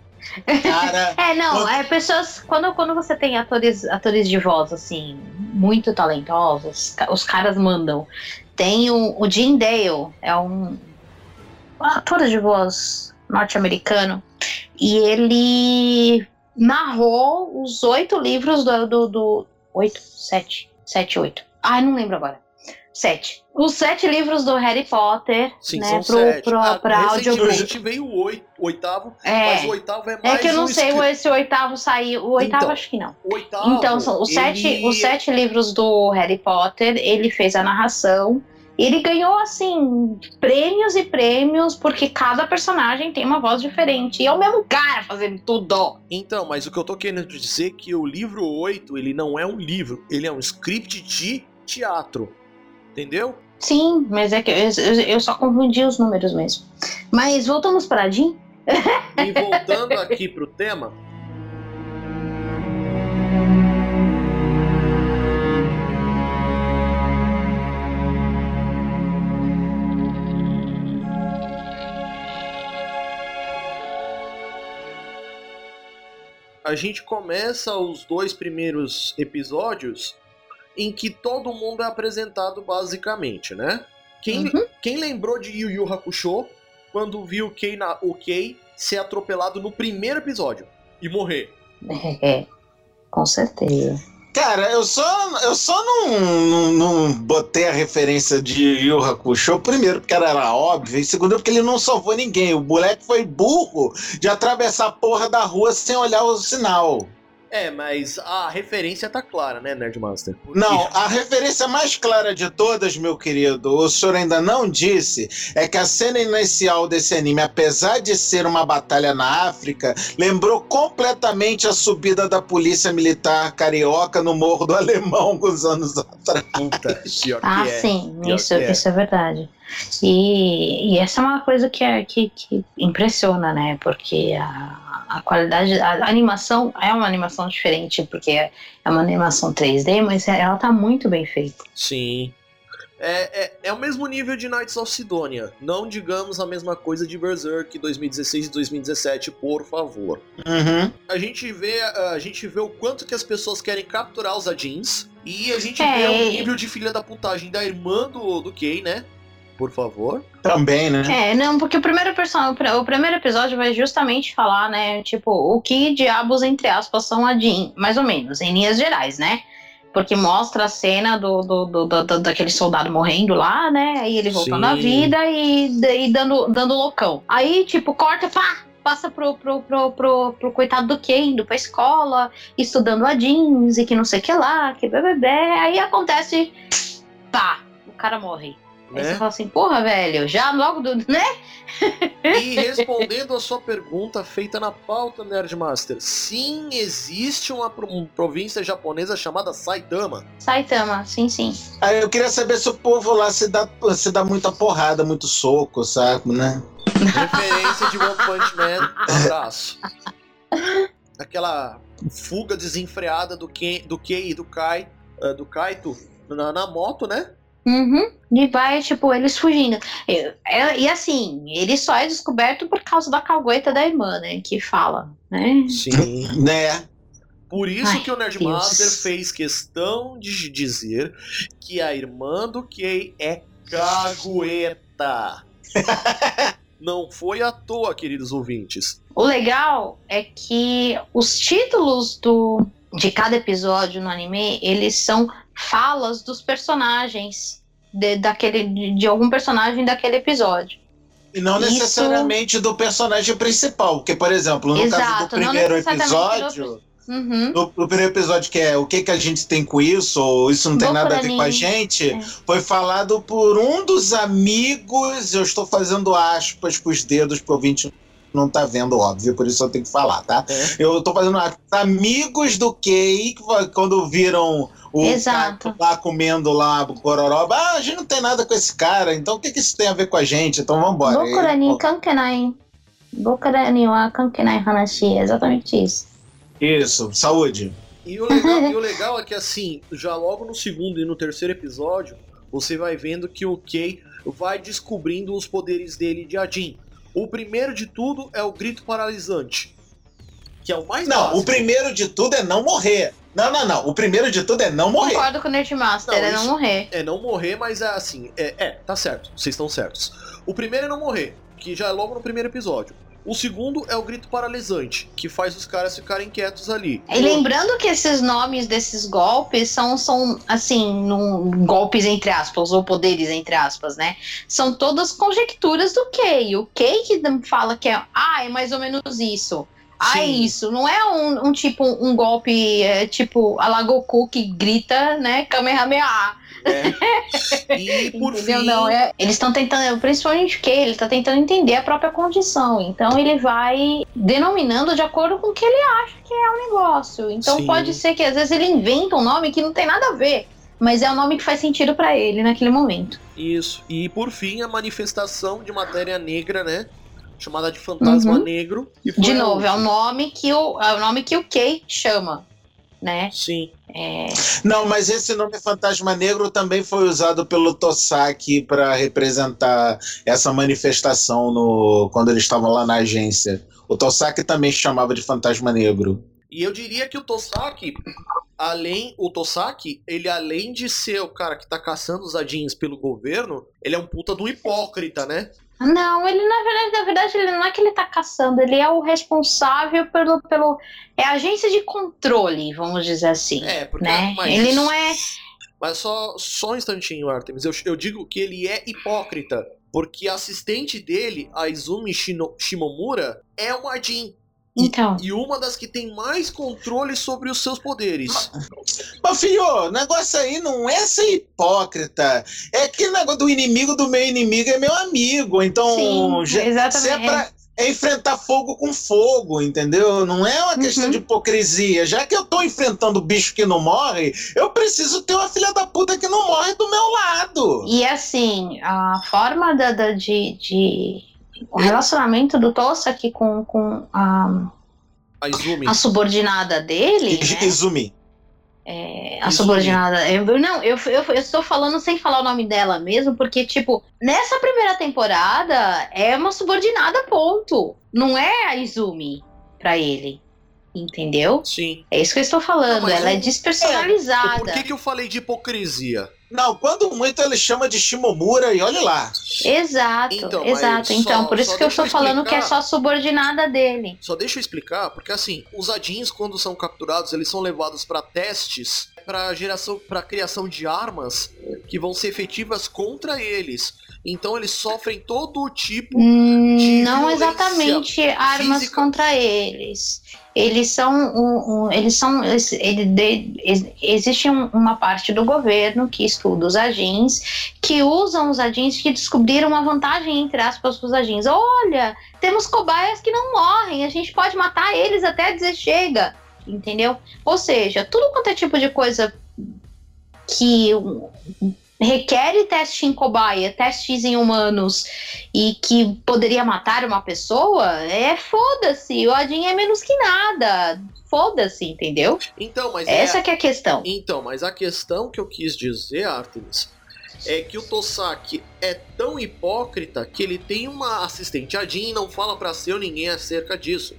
Cara,
é, não, é pessoas. Quando, quando você tem atores, atores de voz, assim, muito talentosos, os caras mandam. Tem o, o Jim Dale, é um, um ator de voz norte-americano, e ele narrou os oito livros do. do, do oito, sete, sete, oito. Ai, não lembro agora. Sete. Os sete livros do Harry Potter,
Sim,
né,
são
pro,
sete.
pro,
Ah,
pra audiobook.
recentemente veio o oito, oitavo,
É.
mas o oitavo é mais
É que eu não
um
sei
script.
se o oitavo saiu. O oitavo
Então,
acho que não.
O oitavo,
Então, são os,
ele...
sete, os sete livros do Harry Potter, ele fez a narração. Ele ganhou, assim, prêmios e prêmios, porque cada personagem tem uma voz diferente. E é o mesmo cara fazendo tudo.
Então, mas o que eu tô querendo dizer é que o livro oito, ele não é um livro, ele é um script de teatro. Entendeu?
Sim, mas é que eu, eu, eu só confundi os números mesmo. Mas voltamos para a Jean.
E voltando aqui pro tema... A gente começa os dois primeiros episódios em que todo mundo é apresentado basicamente, né? Quem,
Uhum.
quem lembrou de Yu Yu Hakusho quando viu o Kei, na, o Kei ser atropelado no primeiro episódio e morrer?
É, com certeza.
Cara, eu só, eu só não, não, não botei a referência de Yu Yu Hakusho, primeiro porque ela era óbvia, e segundo porque ele não salvou ninguém. O moleque foi burro de atravessar a porra da rua sem olhar o sinal.
É, mas a referência tá clara, né, Nerdmaster? Porque...
Não, a referência mais clara de todas, meu querido, o senhor ainda não disse, é que a cena inicial desse anime, apesar de ser uma batalha na África, lembrou completamente a subida da polícia militar carioca no Morro do Alemão alguns anos atrás.
Puta, pior
Ah,
que é.
sim,
Pior
isso,
que é.
isso é verdade. E, e essa é uma coisa que, é, que, que impressiona, né? Porque a, a qualidade, a, a animação é uma animação diferente, porque é uma animação três D, mas ela tá muito bem feita.
Sim. É, é, é o mesmo nível de Knights of Sidonia. Não digamos a mesma coisa de Berserk dois mil e dezesseis e dois mil e dezessete, por favor.
Uhum.
A gente vê, a gente vê o quanto que as pessoas querem capturar os Adins. E a gente
É.
vê o nível de filha da putagem da irmã do, do Kei, né? Por favor.
Também, né?
É, não, porque o primeiro, person... o primeiro episódio vai justamente falar, né, tipo, o que diabos, entre aspas, são a Jean, mais ou menos, em linhas gerais, né? Porque mostra a cena do, do, do, do daquele soldado morrendo lá, né? Aí ele voltando
Sim.
à vida e, e dando, dando loucão. Aí, tipo, corta, pá, passa pro, pro, pro, pro, pro coitado do Kei, indo pra escola, estudando a jeans e que não sei o que lá, que bebê. Aí acontece, pá, o cara morre. Aí
Né?
você fala assim, porra, velho, já logo do, né?
E respondendo a sua pergunta feita na pauta, Nerdmaster, sim, existe uma pro- província japonesa chamada Saitama.
Saitama, sim, sim.
Aí eu queria saber se o povo lá se dá, se dá muita porrada, muito soco, sabe, né?
Referência de One Punch Man, abraço. Aquela fuga desenfreada do Kei, do Kei e do Kai, uh, do Kaito na, na moto, né?
Uhum. E vai, tipo, eles fugindo. E, é- e assim, ele só é descoberto por causa da cagueta da irmã, né? Que fala, né?
Sim.
Né?
Por isso
Ai,
que o Nerdmaster
Deus.
fez questão de dizer que a irmã do Kei é cagueta. Não foi à toa, queridos ouvintes.
O legal é que os títulos do, de cada episódio no anime, eles são falas dos personagens, de, daquele, de, de algum personagem daquele episódio.
E não
Isso-
necessariamente do personagem principal, porque, por exemplo, no caso
Exato,
do
não
primeiro
necessariamente
episódio,
Uhum.
no, no primeiro episódio que é o que, que a gente tem com isso, ou isso não tem
Boku
nada a
no
ver com a
Hero.
gente,
É.
foi falado por um dos amigos, eu estou fazendo aspas pros dedos, porque o ouvinte não tá vendo, óbvio, por isso eu tenho que falar, tá?
É.
Eu tô fazendo aspas, amigos do Kei, que foi quando viram o
Exato.
Kaito lá comendo lá o Gororoba, ah, a gente não tem nada com esse cara, então o que, que isso tem a ver com a gente? Então vambora.
Bokura
Aí,
ni
pô,
kankenai. Bokura ni wa kankenai hanashi. É exatamente isso.
Isso, saúde.
E o, legal, e o legal é que, assim, já logo no segundo e no terceiro episódio, você vai vendo que o Kei vai descobrindo os poderes dele de Adin. O primeiro de tudo é o grito paralisante, que é o mais
Não,
básico.
o primeiro de tudo é não morrer. Não, não, não. O primeiro de tudo é não morrer.
Concordo com o Nerdmaster,
Não,
é
isso-
não morrer.
É não morrer, mas é assim, é, é, tá certo, vocês estão certos. O primeiro é não morrer, que já é logo no primeiro episódio. O segundo é o grito paralisante, que faz os caras ficarem quietos ali.
E lembrando que esses nomes desses golpes são, são assim, num, golpes entre aspas, ou poderes entre aspas, né? São todas conjecturas do Kei. O Kei que fala que é, ah, é mais ou menos isso. Ah, é isso. Não é um, um tipo, um golpe é, tipo a la Goku que grita, né, Kamehameha.
É. E por
Entendeu?
fim...
Não, é, eles estão tentando, principalmente o que ele está tentando entender a própria condição, então ele vai denominando de acordo com o que ele acha que é o negócio. Então
Sim.
pode ser que às vezes ele inventa um nome que não tem nada a ver, mas é um nome que faz sentido para ele naquele momento.
Isso. E por fim a manifestação de matéria negra, né, chamada de fantasma
Uhum.
negro.
De novo, é o nome que o, é o nome que o Kei chama, né?
Sim.
É...
Não, mas esse nome Fantasma Negro também foi usado pelo Tosaki para representar essa manifestação no, quando eles estavam lá na agência. O Tosaki também chamava de Fantasma Negro.
E eu diria que o Tosaki, além, o Tosaki, ele além de ser o cara que tá caçando os Adins pelo governo, ele é um puta do hipócrita, né?
Não, ele na verdade, na verdade, ele não é que ele tá caçando, ele é o responsável pelo, pelo é a agência de controle, vamos dizer assim.
É, porque
né?
mas,
ele não é.
Mas só, só um instantinho, Artemis. Eu, eu digo que ele é hipócrita, porque a assistente dele, a Izumi Shino, Shimomura, é um Adin.
Então.
E, e uma das que tem mais controle sobre os seus poderes.
Mas, filho, o negócio aí não é ser hipócrita. É aquele negócio do inimigo do meu inimigo é meu amigo. Então,
Sim,
já,
exatamente.
se é pra é enfrentar fogo com fogo, entendeu? Não é uma questão
Uhum.
de hipocrisia. Já que eu tô enfrentando bicho que não morre, eu preciso ter uma filha da puta que não morre do meu lado.
E assim, a forma da, da, de, de. O relacionamento do Tosaki com, com a,
A Izumi.
a subordinada dele.
I-
né?
Izumi.
É, a
Izumi.
subordinada. Eu, não, eu, eu, eu estou falando sem falar o nome dela mesmo, porque, tipo, nessa primeira temporada é uma subordinada, ponto. Não é a Izumi pra ele. Entendeu?
Sim.
É isso que eu estou falando.
Não, mas
ela é
eu-
despersonalizada.
Por que, que eu falei de hipocrisia?
Não, quando muito ele chama de Shimomura e olha lá.
Exato,
Então, mas
exato. Então,
só-
por isso
só
que eu
deixa eu
estou falando que é
explicar.
só subordinada dele.
Só deixa eu explicar, porque assim, os Adins, quando são capturados, eles são levados para testes, para geração, para criação de armas que vão ser efetivas contra eles. Então eles sofrem todo tipo
Hum,
de
não
violência
exatamente armas
física.
contra eles. Eles são um, um- eles são eles- ele de- ex- existe um- uma parte do governo que estuda os Adins, que usam os Adins, que descobriram uma vantagem entre aspas para os Adins. Olha, temos cobaias que não morrem, a gente pode matar eles até dizer chega, entendeu? Ou seja, tudo quanto é tipo de coisa que um, requer teste em cobaia, testes em humanos e que poderia matar uma pessoa, é foda-se, o Adin é menos que nada, foda-se, entendeu?
Então, mas
Essa
é...
que é a questão.
Então, mas a questão que eu quis dizer, Artemis, é que o Tosaki é tão hipócrita que ele tem uma assistente Adin e não fala pra seu ninguém acerca disso.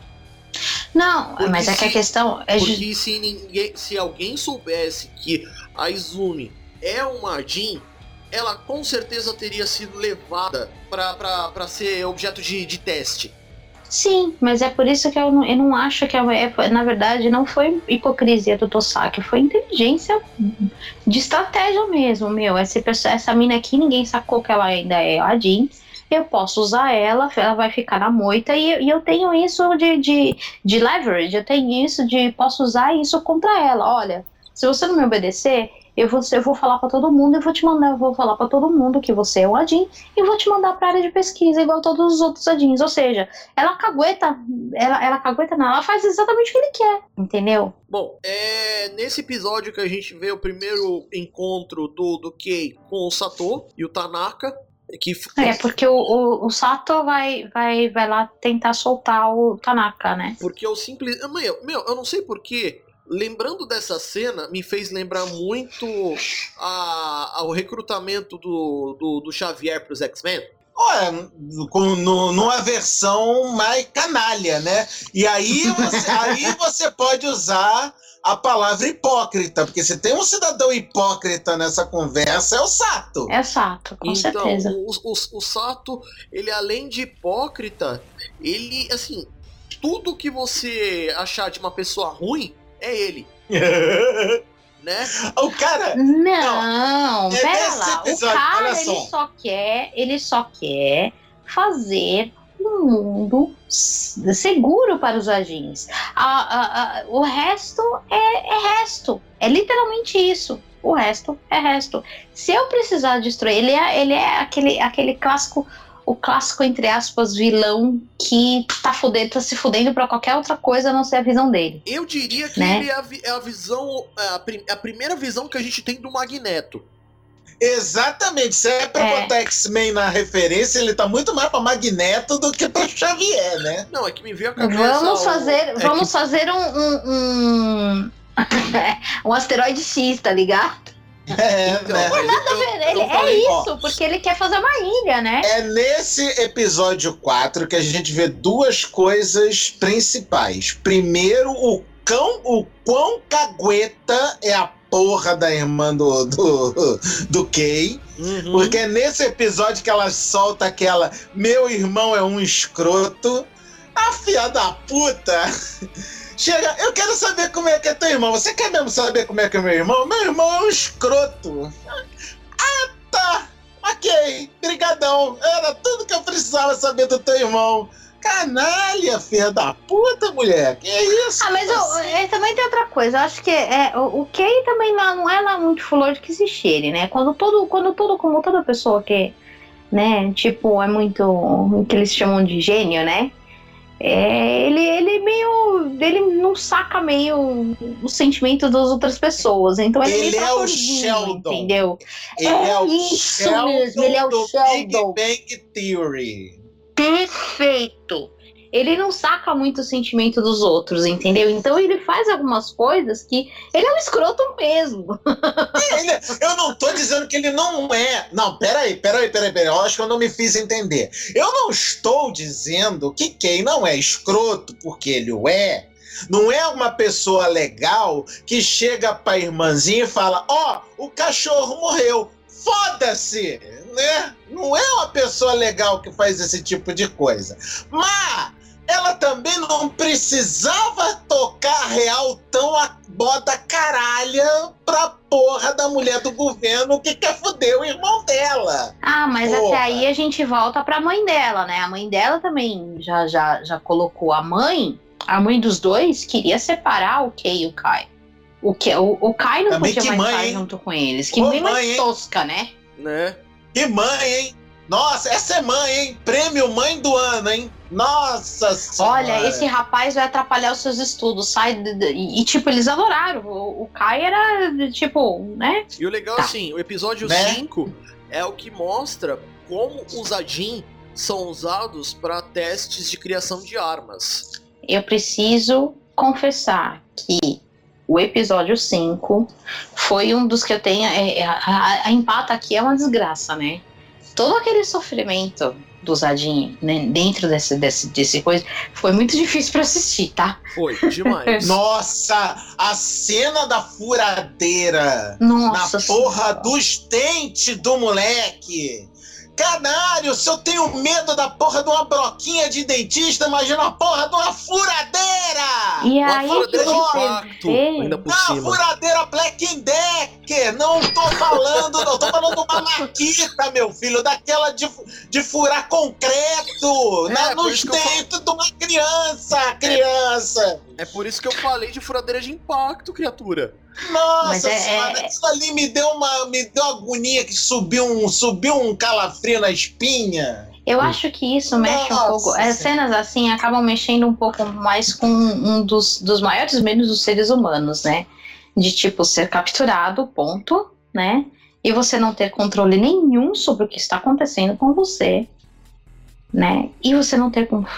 Não,
Porque
mas é que a
se-
questão é ju-
Porque se, ninguém, se alguém soubesse que a Izumi é uma Adin, ela com certeza teria sido levada pra, pra, pra ser objeto de, de teste.
sim, mas é por isso que eu não, eu não acho que é, é, na verdade não foi hipocrisia do Tosaki, foi inteligência de estratégia mesmo, meu. Essa, pessoa, essa mina aqui, ninguém sacou que ela ainda é a Jean. Eu posso usar ela, ela vai ficar na moita e, e eu tenho isso de, de, de leverage, eu tenho isso de posso usar isso contra ela. Olha, se você não me obedecer, eu vou, eu vou falar pra todo mundo, eu vou te mandar, eu vou falar pra todo mundo que você é um Adin e vou te mandar pra área de pesquisa igual todos os outros Adins. Ou seja, ela cagueta, ela, ela cagueta não, ela faz exatamente o que ele quer, entendeu?
Bom, é nesse episódio que a gente vê o primeiro encontro do, do Kei com o Sato e o Tanaka, que
É, porque o, o, o Sato vai, vai, vai lá tentar soltar o Tanaka, né?
porque eu simples, meu, meu, eu não sei porquê. Lembrando dessa cena, me fez lembrar muito a, ao recrutamento do, do, do Xavier pros X-Men.
Olha, com, no, numa versão mais canalha, né? E aí você, aí você pode usar a palavra hipócrita, porque se tem um cidadão hipócrita nessa conversa, é o Sato.
É o Sato, com
então,
certeza.
O, o, o Sato, ele além de hipócrita, ele, assim, tudo que você achar de uma pessoa ruim, é ele. Né?
O cara...
Não,
não
pera
é
lá.
episódio,
o cara,
olha
ele
só.
só quer, ele só quer fazer um mundo seguro para os agentes. A, a, a, o resto é, é resto. É literalmente isso. O resto é resto. Se eu precisar destruir, ele é, ele é aquele, aquele clássico, o clássico, entre aspas, vilão que tá, fudendo, tá se fudendo pra qualquer outra coisa a não ser a visão dele.
Eu diria que
né?
ele é a, vi- é a visão, é a, prim- é a primeira visão que a gente tem do Magneto.
Exatamente. Se é pra
É.
botar X-Men na referência, ele tá muito mais pra Magneto do que pra Xavier, né?
Não, é que me veio a cabeça...
Vamos
o-
fazer,
é
vamos
que-
fazer um, um, um, um asteroide X, tá ligado?
É,
Então,
né?
mas eu-
Ele,
eu falei,
é
ó.
isso, porque ele quer fazer uma ilha, né?
É nesse episódio quatro que a gente vê duas coisas principais. Primeiro, o cão, o quão cagueta é a porra da irmã do, do, do Kay.
Uhum.
Porque é nesse episódio que ela solta aquela meu irmão é um escroto. A filha da puta chega, eu quero saber como é que é teu irmão. Você quer mesmo saber como é que é meu irmão? Meu irmão é um escroto. Ah, tá. Ok, brigadão. Era tudo que eu precisava saber do teu irmão. Canalha, filha da puta, mulher. Que é isso?
Ah, mas eu, é, também tem outra coisa. Eu acho que é, o, o Kay também lá não é lá muito flor que se cheire, né? Quando todo, quando todo, como toda pessoa que, né, tipo, é muito, o que eles chamam de gênio, né? É, ele, ele meio, ele não saca meio o sentimento das outras pessoas, então ele,
Ele
meio
é o
tratorzinho,
Sheldon.
entendeu?
Ele
é
é o
isso
Sheldon
mesmo, ele é o
do
Sheldon.
Big Bang Theory.
Perfeito. Ele não saca muito o sentimento dos outros, entendeu? Então ele faz algumas coisas que ele é um escroto mesmo.
Ele- eu não tô dizendo que ele não é. Não, peraí, peraí, peraí, peraí. Eu acho que eu não me fiz entender. Eu não estou dizendo que quem não é escroto, porque ele o é, não é uma pessoa legal que chega pra irmãzinha e fala: ó, oh, o cachorro morreu. Foda-se! Né? Não é uma pessoa legal que faz esse tipo de coisa. Mas ela também não precisava tocar real tão a bota caralha pra porra da mulher do governo que quer foder o irmão dela.
Ah, mas
Porra.
até aí a gente volta pra mãe dela, né? A mãe dela também já, já, já colocou a mãe, a mãe dos dois queria separar o Kay e o Kai. O, que, o, o Kai não
Também
podia
que
mais
mãe,
estar
hein?
junto com eles. Que
Ô,
mãe mais
mãe, hein?
tosca, né?
Né?
Que mãe, hein? Nossa, essa é mãe, hein? Prêmio Mãe do Ano, hein? Nossa Senhora!
Olha, esse rapaz vai atrapalhar os seus estudos, sai de, de, e, tipo, eles adoraram. O, o Kai era, tipo, né?
E o legal,
Tá.
assim, o episódio
Né?
cinco é o que mostra como os Adin são usados para testes de criação de armas.
Eu preciso confessar que o episódio cinco foi um dos que eu tenho. É, a, a, a empata aqui é uma desgraça, né? Todo aquele sofrimento do Zadinho, né, dentro desse, desse, desse coisa, foi muito difícil pra assistir, tá?
Foi, demais.
Nossa, a cena da furadeira
Nossa
na porra
Senhora.
dos dentes do moleque. Canário, se eu tenho medo da porra de uma broquinha de dentista, imagina a porra de uma furadeira!
E
Uma
aí
furadeira de
que
impacto,
você
ainda por
Não,
cima.
furadeira Black Decker! Não tô falando, não tô falando de uma maquita, meu filho, daquela de, de furar concreto
É,
na,
por
nos
isso que eu falo-
dentes de uma criança, criança!
É por isso que eu falei de furadeira de impacto, criatura.
Nossa
Mas é-
senhora,
é-
isso ali me deu uma, me deu uma agonia que subiu um, subiu um calafrio na espinha.
Eu acho que isso mexe um
Nossa
pouco. As cenas assim acabam mexendo um pouco mais com um dos, dos maiores medos dos seres humanos, né? De tipo ser capturado, ponto, né? E você não ter controle nenhum sobre o que está acontecendo com você, né? E você não ter como fugir.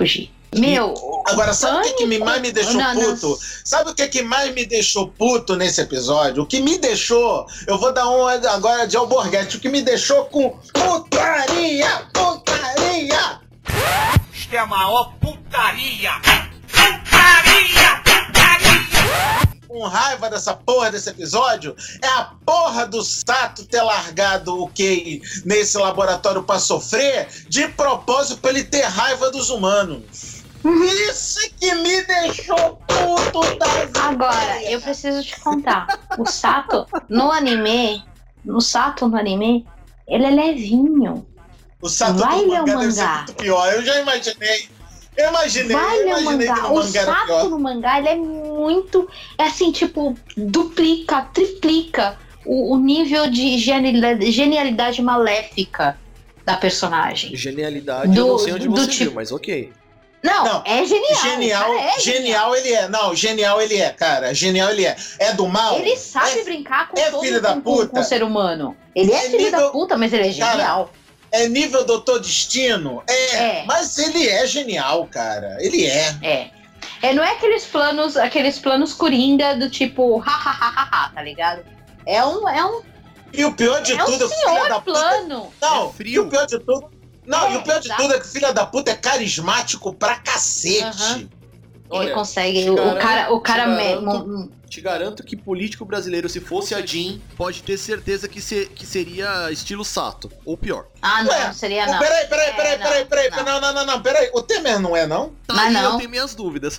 Meu,
Agora, sabe o que, que me-
pânico-
mais me deixou
Não, não.
puto? Sabe o que, que mais me deixou puto nesse episódio? O que me deixou... Eu vou dar um agora de Alborguete. O que me deixou com putaria, putaria!
Isto é a maior putaria! Putaria! Putaria!
Com raiva dessa porra desse episódio é a porra do Sato ter largado o Kei nesse laboratório pra sofrer de propósito pra ele ter raiva dos humanos. Isso que me deixou puto das
Agora,
ideias.
eu preciso te contar. O Sato, no anime, o Sato no anime, ele é levinho.
O Sato
Vai
do
ler o
mangá deve ser
mangá.
muito pior. Eu já imaginei. Eu imaginei,
Vai
eu
ler o
imaginei que
mangá.
no
O
mangá era
Sato
pior.
no mangá, ele é muito. É assim, tipo, duplica, triplica o, o nível de genialidade, genialidade maléfica da personagem.
Genialidade, eu
Do-
não sei onde
do
você
tipo-
viu, mas ok.
Não,
Não,
é genial.
Genial,
o cara é
genial ele é. Não, genial ele é, cara. Genial ele é. É do mal?
Ele sabe
É-
brincar com
é
todo
filho da
com, com-
puta.
com o ser humano. Ele é,
É
filho
nível-
da puta, mas ele é
Cara,
genial.
É nível Doutor Destino? É,
É.
mas ele é genial, cara. Ele é.
É. É, não é aqueles planos, aqueles planos coringa do tipo, hahaha, tá ligado? É um, é um,
E o pior de
é um
tudo, filha
senhor
da puta.
plano.
Não,
É frio.
e o pior de tudo. Não,
É,
e o pior de
exato.
tudo é que filha da puta é carismático pra cacete.
Aham.
Olha,
Ele consegue.
te
O,
garanto-
cara, o cara
te
me-
garanto-
mo-
Te garanto que político brasileiro, se fosse a Jean, pode ter certeza que, se- que seria estilo Sato, ou pior.
Ah, não,
Ué,
seria
Ô,
não.
Peraí, peraí,
É,
peraí,
não,
peraí, peraí.
não.
Não, não, não, não, peraí. O Temer não é, não?
Tá,
Mas
aí
não.
eu tenho minhas dúvidas.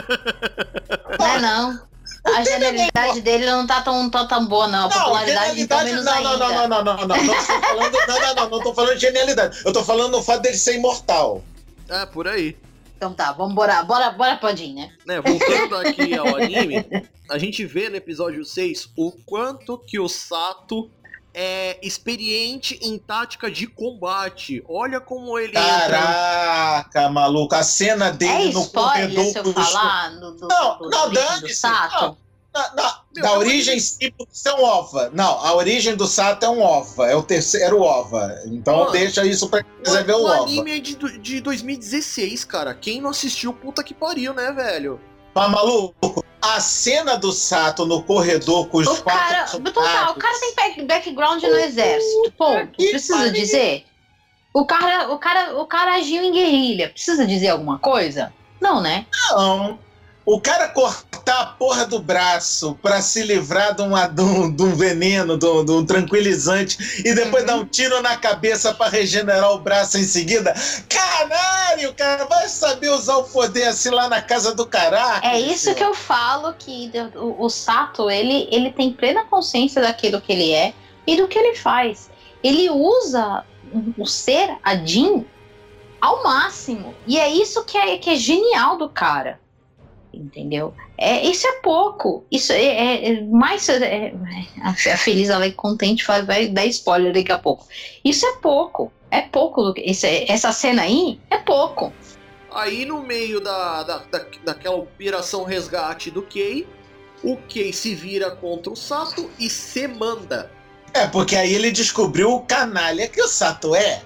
Não é não. A genialidade dele não tá tão, tão, tão boa, não. A popularidade então
genialidade.
menos
Não,
ainda.
não, não, não, não, não, não. Não tô falando, não, não, não, não tô falando de genialidade. Eu tô falando no fato dele ser imortal.
Ah, por aí.
Então tá, vamos bora, bora, bora Podinho, né?
Né, voltando aqui ao anime, a gente vê no episódio seis o quanto que o Sato é experiente em tática de combate. Olha como ele entra.
Caraca, maluco. A cena
É
dele no
spoiler
corredor.
se eu
com os-
falar do, do,
Não,
do,
não,
do, do
dane-se.
Sato?
Na- na-
Meu,
da
eu
origem sim, porque isso é um ova. Não, a origem do Sato é um ova. É o terceiro ova. Então
Mano,
deixa isso pra quem quiser ver
O,
o
o
ova.
anime é de, do- de dois mil e dezesseis, cara. Quem não assistiu, puta que pariu, né, velho?
Mas, maluco, a cena do Sato no corredor com os
O cara,
quatro
total, o
soldados-
cara tem back- background no exército, ponto.
que
Precisa
pariu.
dizer? O cara, o, cara, o cara agiu em guerrilha. Precisa dizer alguma coisa? Não, né?
Não. O cara cortar a porra do braço pra se livrar de, uma, de, um, de um veneno, de um, de um tranquilizante, e depois
Uhum.
dar um tiro na cabeça pra regenerar o braço em seguida. Caralho, cara, vai saber usar o poder assim lá na casa do caralho.
É isso que eu falo, que o, o Sato, ele, ele tem plena consciência daquilo que ele é e do que ele faz. Ele usa o ser, a Jin, ao máximo. E é isso que é, que é genial do cara. Entendeu? É, isso é pouco. Isso é, é- é mais. é- a a Feliz, ela é contente, vai, vai dar spoiler daqui a pouco. Isso é pouco. É pouco. do que- isso é- essa cena aí é pouco.
Aí no meio da, da, da- daquela operação resgate do Kei, o Kei se vira contra o Sato e se manda.
É, porque aí ele descobriu o canalha que o Sato é.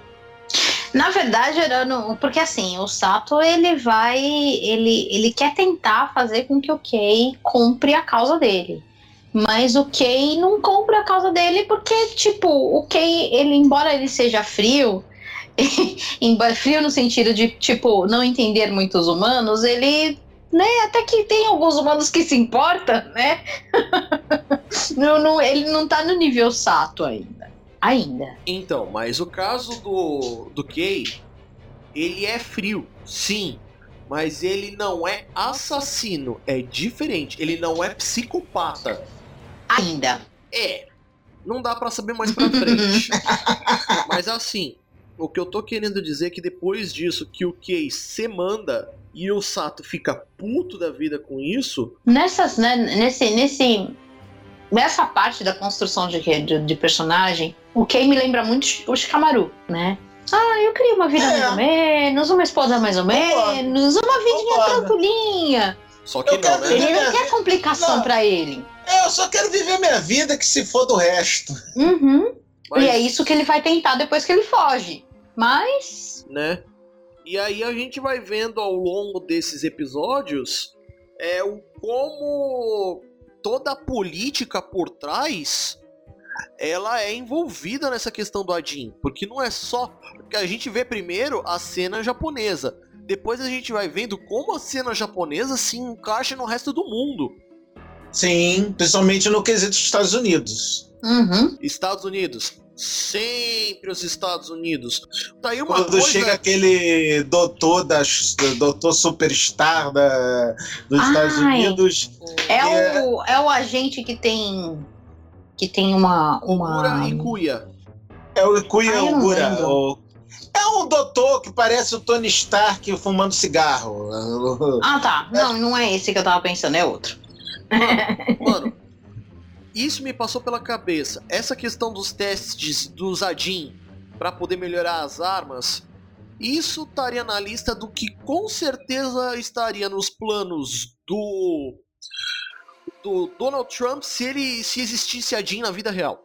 Na verdade, era no- porque assim, o Sato, ele vai. Ele, ele quer tentar fazer com que o Kei cumpra a causa dele. Mas o Kei não cumpre a causa dele porque, tipo, o Kei, ele, embora ele seja frio, embora frio no sentido de, tipo, não entender muitos humanos, ele, né, até que tem alguns humanos que se importam, né? não, não, ele não tá no nível Sato ainda. Ainda.
Então, mas o caso do, do Kei, ele é frio, sim. Mas ele não é assassino, é diferente. Ele não é psicopata.
Ainda.
É, não dá pra saber mais pra frente. Mas assim, o que eu tô querendo dizer é que depois disso, que o Kei se manda e o Sato fica puto da vida com isso,
Nessas, né, nesse, nesse, nessa parte da construção de, de, de personagem, o Kei me lembra muito o Shikamaru, né? Ah, eu queria uma vida
É.
mais ou menos, uma esposa mais ou
Concordo.
menos, uma vidinha
Concordo.
tranquilinha.
só que
Eu
não,
quero
né?
ver-
Ele não
Não.
quer complicação
Não.
pra ele.
É, eu só quero viver minha vida que se for do resto.
Uhum.
Mas,
E é isso que ele vai tentar depois que ele foge. Mas,
né? E aí a gente vai vendo ao longo desses episódios é, o como toda a política por trás ela é envolvida nessa questão do Adin. Porque não é só... Porque a gente vê primeiro a cena japonesa. Depois a gente vai vendo como a cena japonesa se encaixa no resto do mundo.
Sim, principalmente no quesito dos Estados Unidos.
Uhum.
Estados Unidos. Sempre os Estados Unidos. Tá aí uma
Quando
coisa...
chega aquele doutor, da, doutor superstar da, dos
Ai,
Estados Unidos.
É,
é...
O, é o agente que tem que tem uma...
Ogura
uma...
e Kuya.
É o Kuya
Ai, eu não
Ogura.
lembro.
O... É um doutor que parece o Tony Stark fumando cigarro.
Ah, tá. Não, não é esse que eu tava pensando, é outro.
Mano, mano, isso me passou pela cabeça. Essa questão dos testes do Adin pra poder melhorar as armas, isso estaria na lista do que com certeza estaria nos planos do do Donald Trump se ele se existisse Adin na vida real.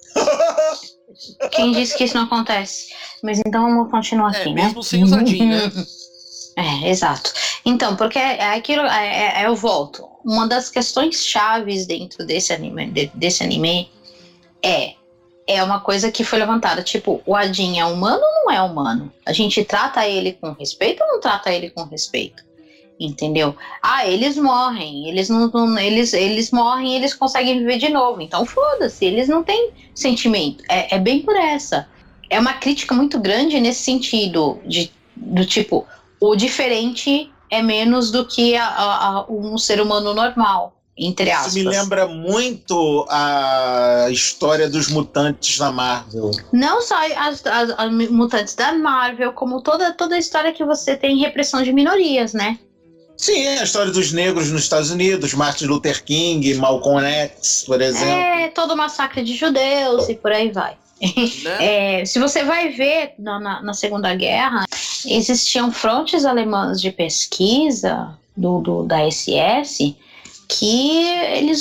Quem disse que isso não acontece? Mas então vamos continuar
É,
aqui, né?
mesmo sem os Adin, né?
É, exato. Então, porque é aquilo, é, é, eu volto. Uma das questões chaves dentro desse anime, de, desse anime é é uma coisa que foi levantada, tipo, o Adin é humano ou não é humano? A gente trata ele com respeito ou não trata ele com respeito? Entendeu? Ah, eles morrem, eles não, não eles, eles morrem e eles conseguem viver de novo. Então foda-se, eles não têm sentimento. É, é bem por essa. É uma crítica muito grande nesse sentido, de, do tipo, o diferente é menos do que a, a, a, um ser humano normal, entre aspas.
Isso me lembra muito a história dos mutantes da Marvel.
Não só as, as, as mutantes da Marvel, como toda, toda a história que você tem repressão de minorias, né?
Sim, a história dos negros nos Estados Unidos, Martin Luther King, Malcolm X, por exemplo.
É, todo o massacre de judeus e por aí vai.
Né?
É, se você vai ver na, na, na Segunda Guerra, existiam frontes alemãs de pesquisa do, do, da S S que eles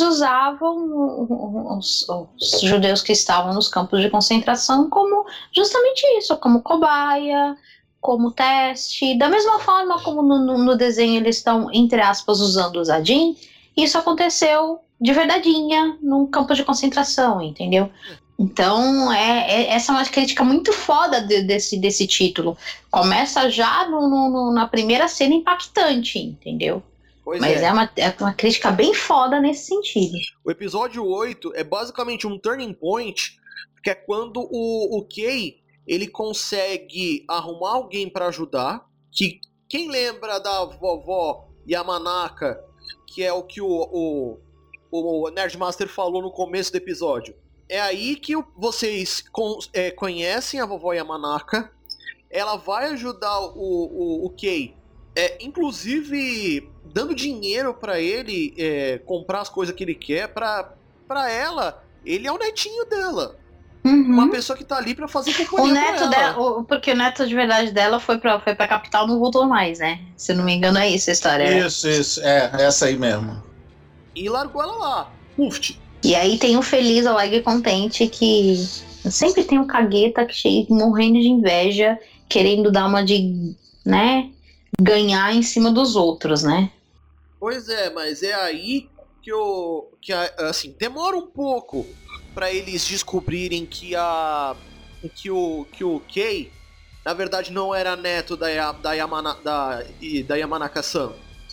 usavam os, os judeus que estavam nos campos de concentração como justamente isso, como cobaia, como teste, da mesma forma como no, no, no desenho eles estão, entre aspas, usando os Adin, isso aconteceu de verdadeinha num campo de concentração, entendeu? Então, é, é, essa é uma crítica muito foda de, desse, desse título. Começa já no, no, na primeira cena impactante, entendeu?
Pois
Mas
é.
é uma, é uma crítica bem foda nesse sentido.
O episódio oito é basicamente um turning point, que é quando o, o Kei, ele consegue arrumar alguém pra ajudar, que quem lembra da vovó Yamanaka, que é o que o, o, o Nerdmaster falou no começo do episódio. É aí que vocês con- é, conhecem a vovó Yamanaka. Ela vai ajudar o, o, o Kei, é, inclusive dando dinheiro pra ele é, comprar as coisas que ele quer. Pra, pra ela, ele é o netinho dela.
Uhum.
Uma pessoa que tá ali pra fazer
O
companhia pra
neto
ela.
dela, o- porque o neto de verdade dela foi pra, foi pra capital, não voltou mais, né? Se eu não me engano, é isso a história.
Isso, isso, é, essa aí mesmo.
E largou ela lá. Puf.
E aí tem o feliz, alegre e contente que sempre tem um cagueta que chega morrendo de inveja, querendo dar uma de, né, ganhar em cima dos outros, né?
Pois é, mas é aí que o que a- assim, demora um pouco pra eles descobrirem que a que o que o Kei na verdade não era neto da Ya- da Yamana, da, e- da Yamanaka-san.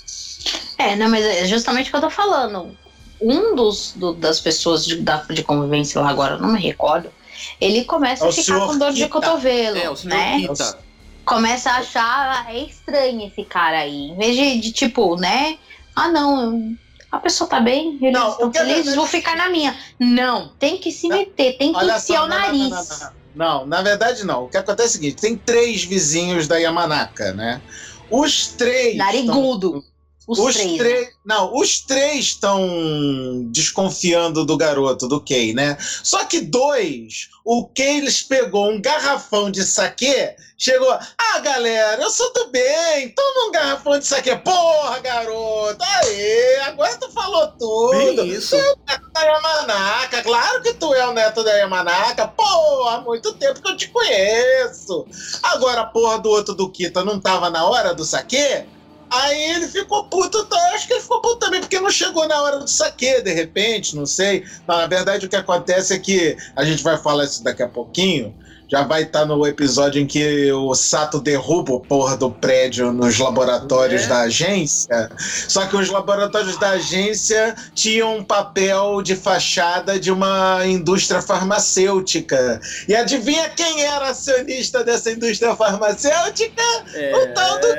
É, não, mas é justamente o que eu tô falando. Um dos do- das pessoas de, da, de convivência lá agora, eu não me recordo, ele começa
É
a
o
ficar
senhor
com dor de
Kita.
cotovelo,
É, o senhor
né?
Kita.
Começa a achar, ah, é estranho esse cara aí. Em vez de, de tipo, né? Ah, não, a pessoa tá bem, eles
Não,
estão
o que é
felizes,
verdade-
vou ficar na minha. Não, tem que se
Não,
meter, tem que
Olha
enfiar
só,
o
não, não,
nariz.
não, não, não. Não, na verdade não. O que acontece é o seguinte: tem três vizinhos da Yamanaka, né? Os três.
Narigudo.
tão-
Os,
Os
três.
três. Não, os três estão desconfiando do garoto, do Kei, né? Só que dois, o Kei eles pegou um garrafão de saquê, chegou. Ah, galera, eu sou do bem, toma um garrafão de saquê. Porra, garoto, aê, agora tu falou tudo.
Bem isso.
Tu é o neto da Yamanaka, claro que tu é o neto da Yamanaka. Porra, há muito tempo que eu te conheço. Agora a porra do outro do Kita não tava na hora do saquê? Aí ele ficou puto, tá? Acho que ele ficou puto também, porque não chegou na hora do saque, de repente, não sei. Mas, na verdade, o que acontece é que, a gente vai falar isso daqui a pouquinho, já vai estar no episódio em que o Sato derruba o porra do prédio nos laboratórios
É.
da agência. Só que os laboratórios da agência tinham um papel de fachada de uma indústria farmacêutica. E adivinha quem era acionista dessa indústria farmacêutica?
É...
O tal do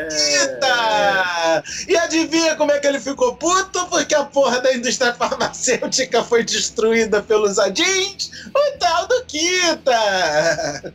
Kita! E adivinha como é que ele ficou puto? Porque a porra da indústria farmacêutica foi destruída pelos Adins? O tal do Kita!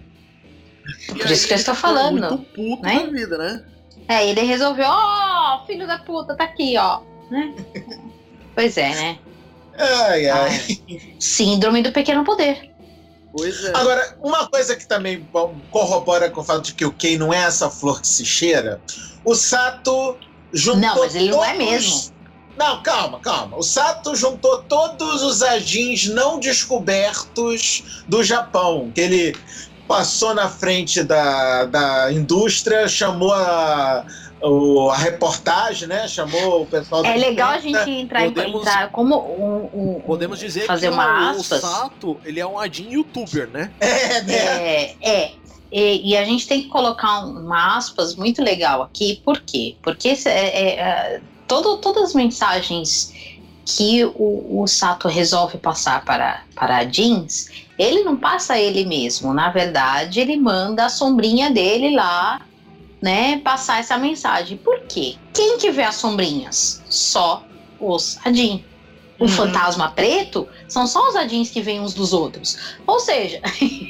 E
Por
aí
isso que eu
ele
estou
ficou
falando,
muito puto
né?
da vida, né?
É, ele resolveu, ó, filho da puta, tá aqui, ó. Né? Pois é, né?
Ai, ai.
Síndrome do pequeno poder.
Pois é.
Agora, uma coisa que também bom, corrobora com o fato de que o Kei não é essa flor que se cheira, o Sato juntou
Não, mas ele não é
todos-
mesmo.
Não, calma, calma. O Sato juntou todos os agins não descobertos do Japão, que ele passou na frente da, da indústria, chamou a, o- a reportagem, né? Chamou o pessoal da
É legal a
imprensa.
gente entrar, em-
Podemos-
entrar como um, um-
Podemos dizer
fazer
que
uma
o, o
aspas.
Sato, ele é um Adin youtuber, né?
É, né?
É, é. E, e a gente tem que colocar uma aspas muito legal aqui, por quê? Porque é, é, é, todo, todas as mensagens que o, o Sato resolve passar para, para a Jeans, ele não passa ele mesmo, na verdade ele manda a sombrinha dele lá, né, passar essa mensagem. Por quê? Quem que vê as sombrinhas? Só os Adin. O
Uhum.
fantasma preto são só os Adins que veem uns dos outros. Ou seja,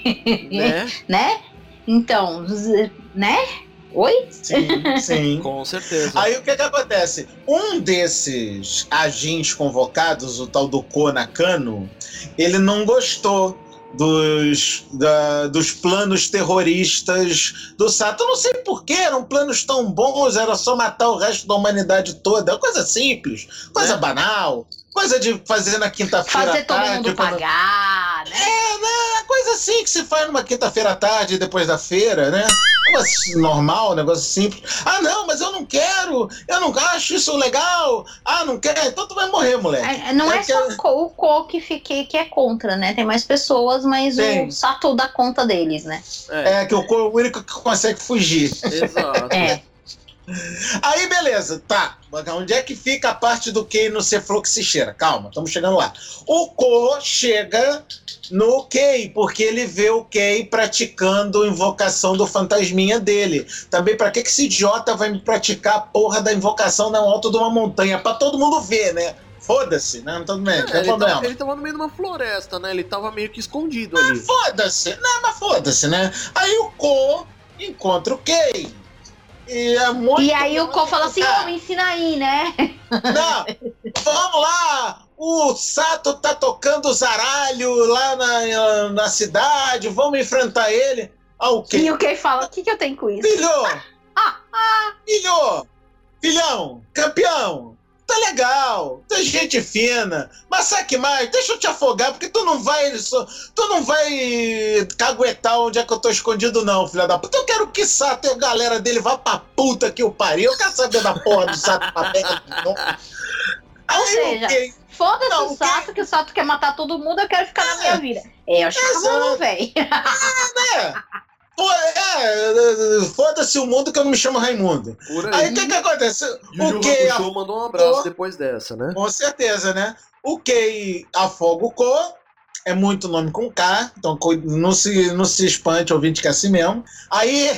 Né?
né? Então, z- né? Oi?
Sim, sim.
Com certeza.
Aí o que que acontece? Um desses agins convocados, o tal do Ko Nakano, ele não gostou dos, da- dos planos terroristas do Sato. Eu não sei porquê, eram planos tão bons, era só matar o resto da humanidade toda. É uma coisa simples, coisa
É.
banal, coisa de fazer na quinta-feira à
Fazer todo
tarde.
mundo
quando-
pagar, né?
É, né? Coisa assim que se faz numa quinta-feira à tarde, depois da feira, né? Negócio normal, negócio simples. Ah, não, mas eu não quero, eu não acho isso legal. Ah, não quer, então tu vai morrer, moleque.
É, não é,
É que-
só o Co- o Co que, fiquei, que é contra, né? Tem mais pessoas, mas
Tem.
o Sato dá conta deles, né?
É,
É que o Ko é o único que consegue fugir.
exato.
É.
Aí, beleza, tá. Onde é que fica a parte do Kei no ser flor que se cheira? Calma, estamos chegando lá. O Ko chega no Kei, porque ele vê o Kei praticando invocação do fantasminha dele. Também, pra que que esse idiota vai me praticar a porra da invocação no alto de uma montanha? Pra todo mundo ver, né? Foda-se, né? Não tudo bem, não
É,
tem
ele,
problema.
tava, ele tava no meio de uma floresta, né? Ele tava meio que escondido ali.
Foda-se, não, mas foda-se, né? Aí o Ko encontra o Kei. E, é muito
E aí o Co fala assim,
Ah,
ô, me ensina aí, né?
Não, vamos lá! O Sato tá tocando zaralho lá na, na cidade, vamos enfrentar ele. Ah, o
E
quê?
o Kei fala, o que, que eu tenho com isso?
Filho!
Ah,
Filho! Filhão! Campeão! Tá legal, tu é gente fina, mas sabe que mais? Deixa eu te afogar, porque tu não vai. Tu não vai caguetar onde é que eu tô escondido, não, filha da puta. Eu quero que Sato e a galera dele vá pra puta que eu pariu. Eu quero saber da porra do Sato pra merda. Não.
Ou
Aí,
seja,
ok.
foda-se
Não,
o
o Kei-
Sato, que o Sato quer matar todo mundo, eu quero ficar na minha vida. É, eu acho que tá
Exato.
bom, velho.
É, pô, é, foda-se o mundo que eu não me chamo Raimundo.
Por
Aí
aí.
o que que acontece?
E o
O
Yu
Kei,
Hakusho mandou um abraço
Ko-
depois dessa, né?
com certeza, né? O Kei afoga o Ko, é muito nome com K, então co- não se, não se espante, ouvinte, que é assim mesmo. Aí,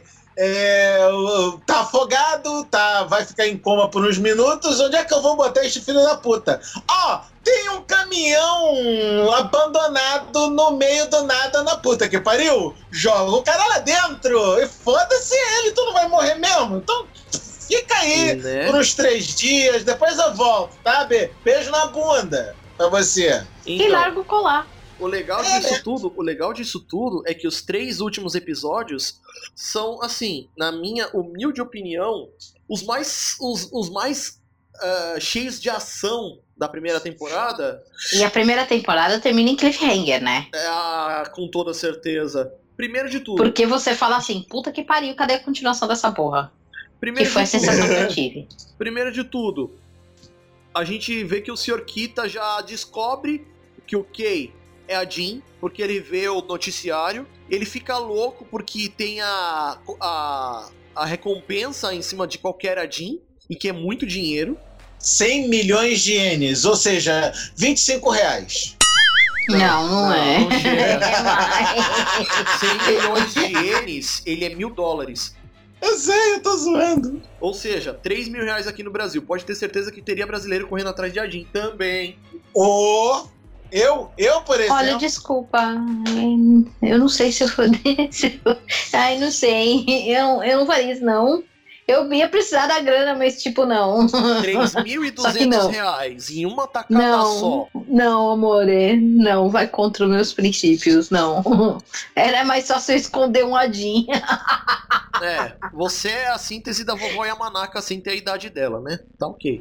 é, o- tá afogado, tá, vai ficar em coma por uns minutos, onde é que eu vou botar este filho da puta? Ó, tem um caminhão abandonado no meio do nada na puta que pariu. Joga o cara lá dentro e foda-se ele, tu não vai morrer mesmo. Então, Fica aí
né?
por uns três dias, depois eu volto, tá, Bê? Beijo na bunda pra você.
E largo colar.
O legal disso tudo, o legal disso tudo é que os três últimos episódios são, assim, na minha humilde opinião, os mais, os, os mais uh, cheios de ação da primeira temporada.
E a primeira temporada termina em cliffhanger, né?
É, com toda certeza. Primeiro de tudo.
Porque você fala assim, puta que pariu, cadê a continuação dessa porra?
Primeiro
que foi a
de tudo.
sensação que eu tive.
Primeiro de tudo, a gente vê que o senhor Kita já descobre que o Kei é a Jean, porque ele vê o noticiário. Ele fica louco porque tem a, a, a recompensa em cima de qualquer Jean, e que é muito dinheiro.
cem milhões de ienes, ou seja, vinte e cinco reais.
Não, não, não é.
Não chega.
É mais.
cem milhões de ienes, ele é mil dólares.
Eu sei, eu tô zoando.
Ou seja, três mil reais aqui no Brasil. Pode ter certeza que teria brasileiro correndo atrás de Jean também.
Ô... Eu, eu, por exemplo...
Olha, desculpa. Eu não sei se eu for desse. Ai, não sei. Eu, eu não faria isso, não. Eu ia precisar da grana, mas tipo, não.
três mil e duzentos reais em uma tacada
não,
só.
Não, amor. Não, vai contra os meus princípios, não. Era mais fácil eu esconder um adinho.
É, você é a síntese da vovó Yamanaka sem ter a idade dela, né? Tá ok.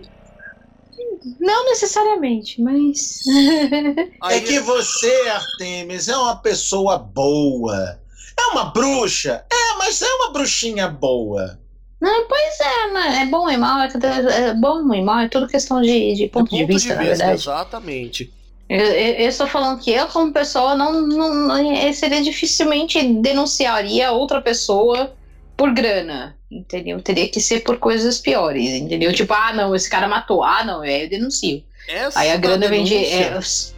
Não necessariamente, mas...
É que você, Artemis, é uma pessoa boa. É uma bruxa. É, mas é uma bruxinha boa.
Não, pois é, né? É bom e mal, é bom e mal, é tudo questão de, de ponto de, ponto de vista, de na vista, verdade.
Exatamente.
Eu, eu, eu estou falando que eu, como pessoa, não, não, não seria dificilmente denunciaria outra pessoa por grana, entendeu? Teria que ser por coisas piores, entendeu? Tipo, ah, não, esse cara matou. Ah, não, eu denuncio.
Essa
aí a grana vem de...
denúncia...
É,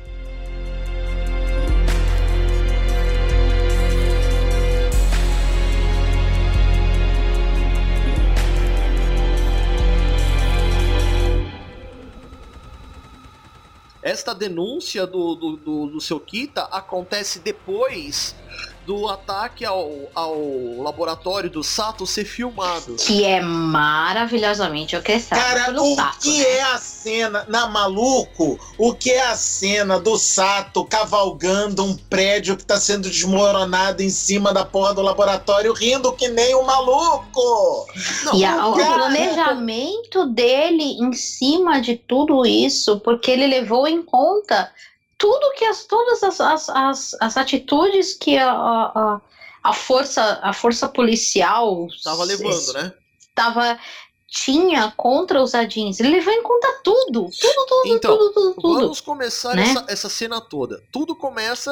Esta denúncia do, do, do, do seu Kita acontece depois do ataque ao, ao laboratório do Sato ser filmado.
Que é maravilhosamente orquestrado
Cara,
pelo
o
Sato,
que
né?
é a cena, na maluco, o que é a cena do Sato cavalgando um prédio que tá sendo desmoronado em cima da porra do laboratório, rindo que nem um maluco?
Não, e a, o planejamento dele em cima de tudo isso, porque ele levou em conta tudo que as, todas as, as, as, as atitudes que a, a, a, força, a força policial
estava levando, né?
Tava, tinha contra os Adins. Ele levou em conta tudo. Tudo, tudo,
então,
tudo, tudo, tudo.
Vamos começar
né?
essa, essa cena toda. Tudo começa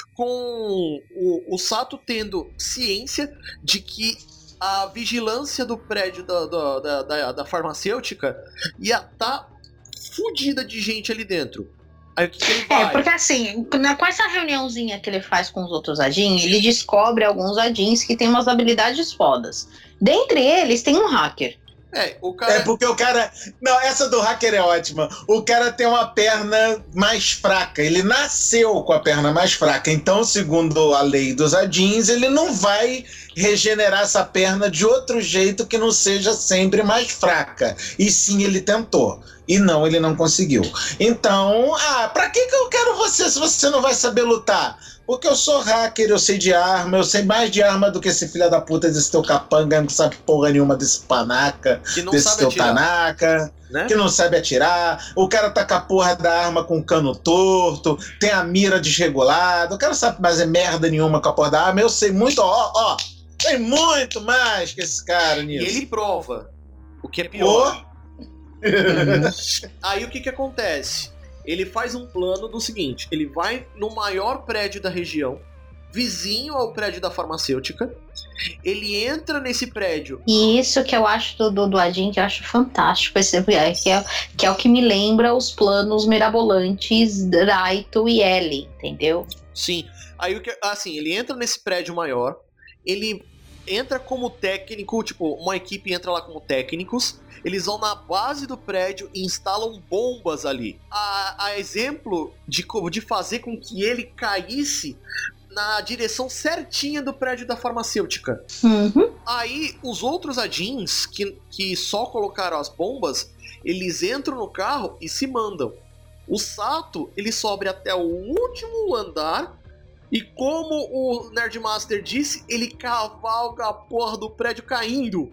com o, o Sato tendo ciência de que a vigilância do prédio da, da, da, da, da farmacêutica ia estar tá fudida de gente ali dentro. Aí, que que ele vai?
É, porque assim, com essa reuniãozinha que ele faz com os outros Adin, ele descobre alguns Adins que têm umas habilidades fodas. Dentre eles tem um hacker.
É, o cara...
É porque o cara... Não, essa do hacker é ótima. O cara tem uma perna mais fraca. Ele nasceu com a perna mais fraca. Então, segundo a lei dos Adins, ele não vai regenerar essa perna de outro jeito que não seja sempre mais fraca. E sim, ele tentou. E não, ele não conseguiu. Então, ah, pra que que eu quero você se você não vai saber lutar? Porque eu sou hacker, eu sei de arma, eu sei mais de arma do que esse filho da puta desse teu capanga, não sabe porra nenhuma desse panaca, desse teu atirar. Tanaka, né? Que não sabe atirar. O cara tá com a porra da arma com o cano torto, tem a mira desregulada, o cara sabe mais é merda nenhuma com a porra da arma. Eu sei muito, ó, ó, tem muito mais que esse cara nisso.
E ele prova, o que é pior. Oh. Aí o que que acontece? Ele faz um plano do seguinte: ele vai no maior prédio da região, vizinho ao prédio da farmacêutica. Ele entra nesse prédio.
E isso que eu acho do, do, do Adin, que eu acho fantástico, esse, que, é, que é o que me lembra os planos mirabolantes Raito e Ellie, entendeu?
Sim. Aí o que, assim, ele entra nesse prédio maior, ele entra como técnico, tipo, uma equipe entra lá como técnicos. Eles vão na base do prédio e instalam bombas ali. A, a exemplo de, de fazer com que ele caísse na direção certinha do prédio da farmacêutica.
Uhum.
Aí, os outros Adins, que, que só colocaram as bombas, eles entram no carro e se mandam. O Sato, ele sobe até o último andar e, como o Nerdmaster disse, ele cavalga a porra do prédio caindo.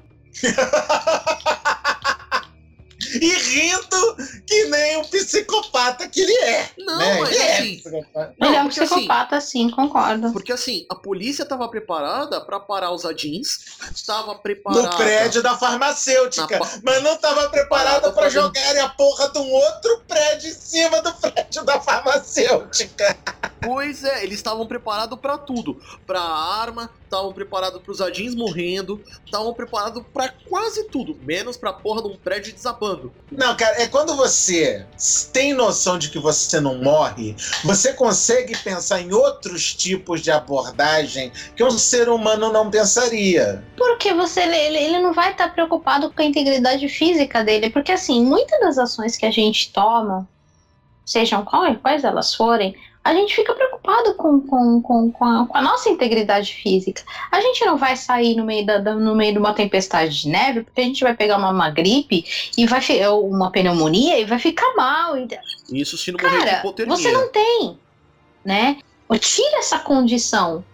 E rindo que nem o psicopata que ele é.
Não,
né?
mas
ele
assim...
é
Ele é um
porque, assim,
psicopata, sim, concordo.
Porque assim, a polícia tava preparada pra parar os Adins, tava preparada...
No prédio da farmacêutica,
Pa...
mas não tava preparada pra
fazendo...
jogarem a porra de um outro prédio em cima do prédio da farmacêutica.
Pois é, eles estavam preparados pra tudo. Pra arma, estavam preparados pros Adins morrendo, estavam preparados pra quase tudo, menos pra porra de um prédio desabando.
Não, cara, é quando você tem noção de que você não morre, você consegue pensar em outros tipos de abordagem que um ser humano não pensaria.
Porque você, ele, ele não vai estar preocupado com a integridade física dele. Porque, assim, muitas das ações que a gente toma, sejam quais, quais elas forem, a gente fica preocupado com, com, com, com, a, com a nossa integridade física. A gente não vai sair no meio, da, da, no meio de uma tempestade de neve, porque a gente vai pegar uma, uma gripe, e vai uma pneumonia, e vai ficar mal. E...
Isso se não morrer de hipotermia.
Você não tem, né? Tira essa condição.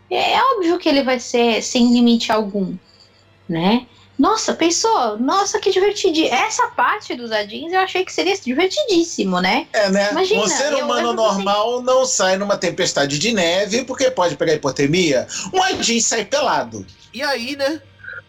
É óbvio que ele vai ser sem limite algum, né? Nossa, pensou? Nossa, que divertidíssimo. Essa parte dos Adins eu achei que seria divertidíssimo, né?
É, né?
Imagina,
um ser humano normal
assim...
não sai numa tempestade de neve porque pode pegar hipotermia. Um Adin sai pelado.
E aí, né?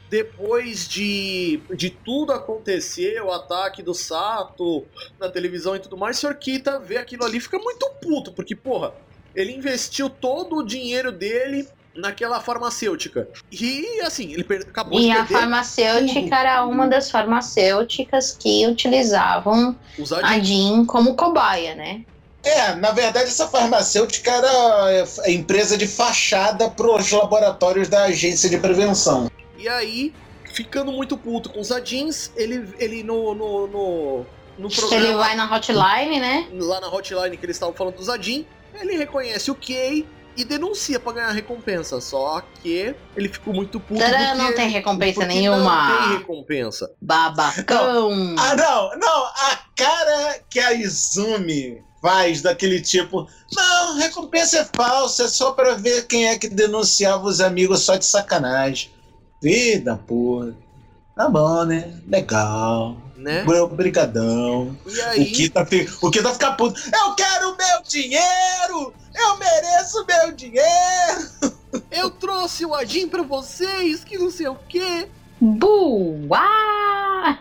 Depois de, de tudo acontecer, o ataque do Sato na televisão e tudo mais, o senhor Kita vê aquilo ali e fica muito puto, porque, porra, ele investiu todo o dinheiro dele naquela farmacêutica. E, assim, ele per- acabou
e
de
a
perder
farmacêutica
tudo.
era uma das farmacêuticas que utilizavam
Os
a
Adins.
Jean como cobaia, né?
É, na verdade, essa farmacêutica era a empresa de fachada para os laboratórios da Agência de Prevenção.
E aí, ficando muito puto com os Adins, ele, ele no, no, no, no programa...
Ele vai na hotline, né?
Lá na hotline que eles estavam falando dos Adin, ele reconhece o Kay e denuncia pra ganhar recompensa. Só que ele ficou muito puto.
Tcharam,
porque,
não tem recompensa
porque
nenhuma.
Não tem recompensa.
Babacão.
Ah, não, não, a cara que a Izumi faz daquele tipo, não, recompensa é falsa, é só pra ver quem é que denunciava os amigos só de sacanagem. Vida, porra. Tá bom, né? Legal.
Né?
Obrigadão.
E aí...
O Kita fica, o Kita fica puto. Eu quero meu dinheiro! Eu mereço meu dinheiro!
Eu trouxe o Adin pra vocês, que não sei o quê.
Buá!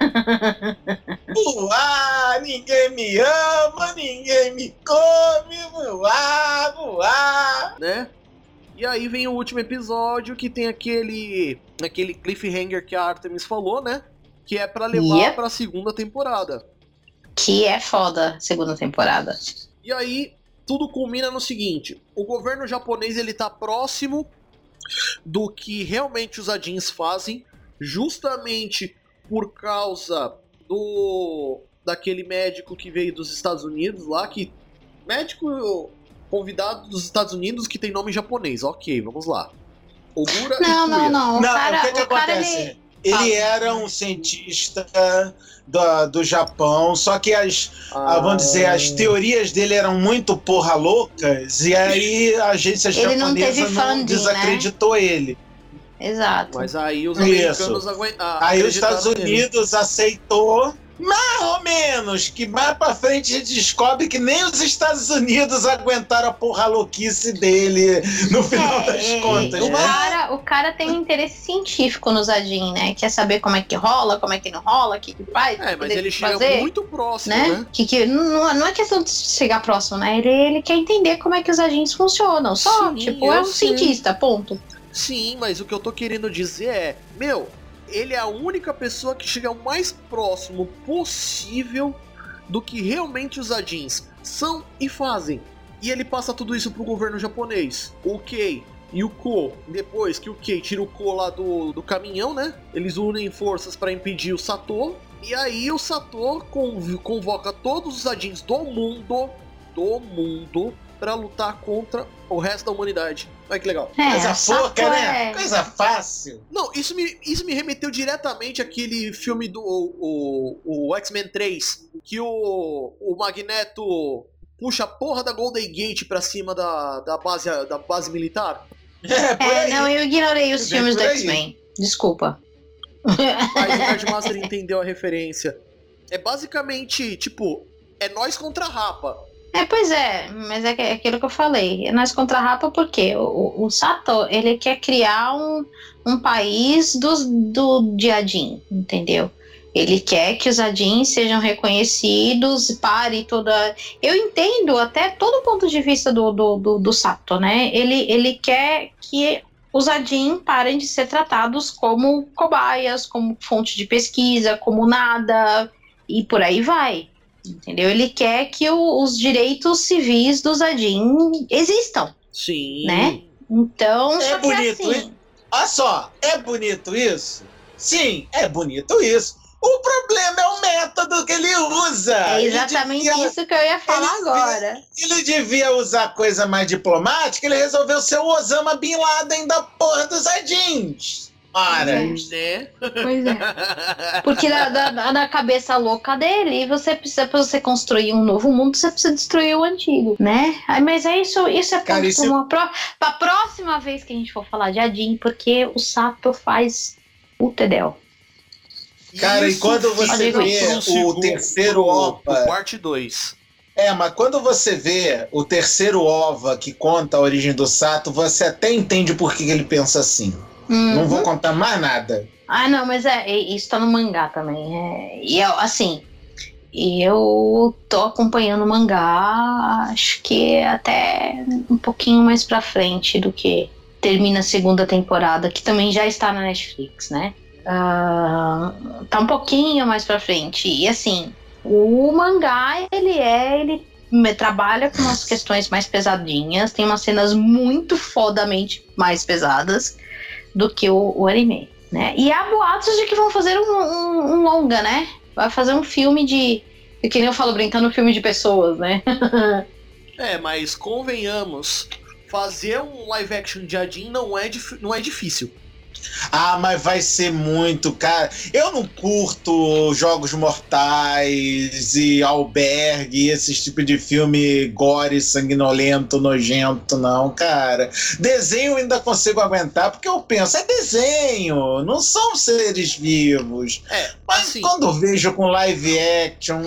Voar, ninguém me ama, ninguém me come, voar, voar.
Né? E aí vem o último episódio que tem aquele aquele cliffhanger que a Artemis falou, né? Que é pra levar
Yep.
pra segunda temporada.
Que é foda, segunda temporada.
E aí, tudo culmina no seguinte: o governo japonês ele tá próximo do que realmente os Adins fazem, justamente por causa do daquele médico que veio dos Estados Unidos lá, que médico convidado dos Estados Unidos que tem nome japonês. Ok, vamos lá. Ogura
Não,
Ikuya.
não, não. O
Não,
cara,
o que que
o cara
acontece?
ele...
Ele
Ah.
era um cientista do, do Japão, só que as, ah, vamos dizer, as teorias dele eram muito porra loucas, e aí a agência
Ele não
japonesa
teve
não
funding,
desacreditou ele.
Exato.
Mas aí os
Isso.
americanos aguentaram.
Aí os Estados Unidos aceitou, mais ou menos, que mais pra frente a gente descobre que nem os Estados Unidos aguentaram a porra louquice dele no final
É,
das contas,
o,
né?
cara, o cara tem um interesse científico no Zadin, né? Quer saber como é que rola, como é que não rola, o que, que faz,
É,
o
mas
que
ele
deve
chega
fazer,
muito próximo,
né?
né?
Que, que, não, não é questão de chegar próximo, né? Ele, ele quer entender como é que os Zadins funcionam. Só,
Sim,
tipo,
eu
é um
sei.
cientista, ponto.
Sim, mas o que eu tô querendo dizer é, meu, ele é a única pessoa que chega o mais próximo possível do que realmente os Adins são e fazem. E ele passa tudo isso pro governo japonês. O Kei e o Ko, depois que o Kei tira o Ko lá do, do caminhão, né? Eles unem forças para impedir o Sato. E aí o Sato conv- convoca todos os Adins do mundo, do mundo, pra lutar contra o resto da humanidade. Olha que legal.
É,
Coisa
Sato
pouca, né?
é-
Coisa fácil.
Não, isso me, isso me remeteu diretamente àquele filme do o, o X-Men três, que o, o Magneto puxa a porra da Golden Gate pra cima da, da, base, da base militar.
É, por
É,
aí.
não, eu ignorei os
Vem
filmes do
por aí.
X-Men. Desculpa.
Mas o Nerdmaster entendeu a referência. É basicamente, tipo, é nós contra a Rapa.
É, pois é, mas é, que- é aquilo que eu falei. É nós contra a Rapa porque o, o, o Sato, ele quer criar um, um país dos, do Jadin, entendeu? Ele quer que os Jadin sejam reconhecidos, pare toda... Eu entendo até todo o ponto de vista do, do, do, do Sato, né? Ele, ele quer que os Jadin parem de ser tratados como cobaias, como fonte de pesquisa, como nada, e por aí vai. Entendeu? Ele quer que o- os direitos civis dos Jadin existam,
Sim.
né? Então,
É
só que
bonito,
assim,
hein? Olha só, é bonito isso? Sim, é bonito isso. O problema é o método que ele usa.
é
Ele
exatamente
devia-
isso que eu ia falar
ele
agora.
Ele devia usar coisa mais diplomática, ele resolveu ser o Osama Bin Laden da porra dos Adins. Ora,
É.
Né?
Pois é. Porque da, da, da cabeça louca dele, você precisa, pra você construir um novo mundo, você precisa destruir o antigo, né? Aí, mas é isso, isso é ponto
Cara, isso-
pra uma pró- pra próxima vez que a gente for falar de Adin, porque o Sato faz o Tedel.
Cara, e quando
fica
você
vê
pro
o
segundo-
terceiro
pro-
OPA-
pro parte dois.
é, mas quando você vê o terceiro OVA que conta a origem do Sato, você até entende por que ele pensa assim. Não
Uhum.
vou contar mais nada.
Ah, não, mas é, é- isso tá no mangá também. É, e eu, assim, eu tô acompanhando o mangá, acho que até um pouquinho mais pra frente do que termina a segunda temporada, que também já está na Netflix, né? Ah, tá um pouquinho mais pra frente. E assim, o mangá, ele é. Ele me- trabalha com umas questões mais pesadinhas, tem umas cenas muito fodamente mais pesadas do que o, o anime, né? E há boatos de que vão fazer um, um- um longa, né? Vai fazer um filme de... Que nem eu falo, brincando, um filme de pessoas, né?
É, mas convenhamos, fazer um live action de Adin não é, dif- não é difícil.
Ah, mas vai ser muito, cara. Eu não curto Jogos Mortais e Albergue, esses tipos de filme gore, sanguinolento, nojento, não, cara. Desenho eu ainda consigo aguentar, porque eu penso, é desenho, não são seres vivos.
É,
Mas
assim,
quando eu vejo com live action.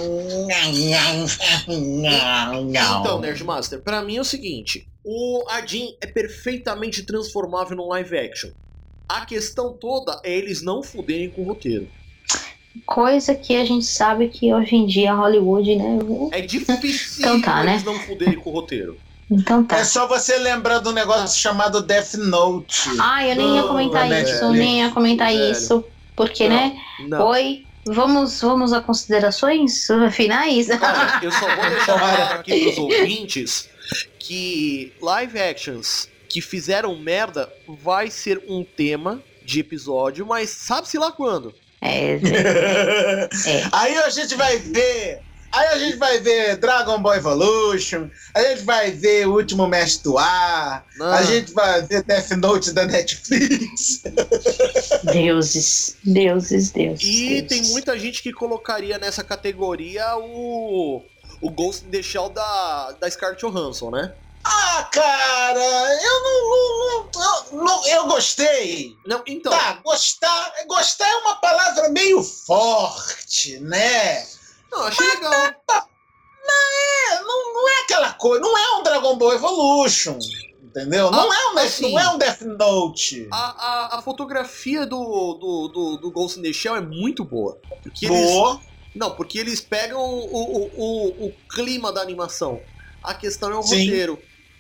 então, Nerdmaster, pra mim é o seguinte, o Adin é perfeitamente transformável num live action. A questão toda é eles não fuderem com o roteiro.
Coisa que a gente sabe que hoje em dia Hollywood, né?
É difícil
Então tá, né?
eles não fuderem com o roteiro.
Então tá.
É só você lembrar do negócio chamado Death Note.
Ah, eu nem ia
Não,
comentar
velho.
isso, nem ia comentar
Velho.
isso. Porque,
Não,
né?
Não.
Oi, vamos, vamos a considerações finais?
Cara, eu só vou deixar claro aqui pros ouvintes que live actions que fizeram merda vai ser um tema de episódio, mas sabe-se lá quando.
É, é, é.
Aí a gente vai ver. Aí a gente vai ver Dragon Ball Evolution, a gente vai ver O Último Mestre do Ar,
Não.
a gente vai ver Death Note da Netflix.
Deuses, deuses, deuses.
E
deuses.
tem muita gente que colocaria nessa categoria o, o Ghost in the Shell da, da Scarlett Johansson, né?
Ah, cara, eu não, não, não- eu, não- eu gostei.
Não, então.
Tá, gostar, gostar é uma palavra meio forte, né?
Não, achei legal.
É, não, não é aquela coisa, não é um Dragon Ball Evolution, entendeu? Não,
Ah,
é, um, Death-
assim,
não é um Death Note.
A, a, a fotografia do, do, do, do Ghost in the Shell é muito boa. Porque eles,
Boa.
não, porque eles pegam o, o, o, o clima da animação. A questão é o
Sim.
roteiro.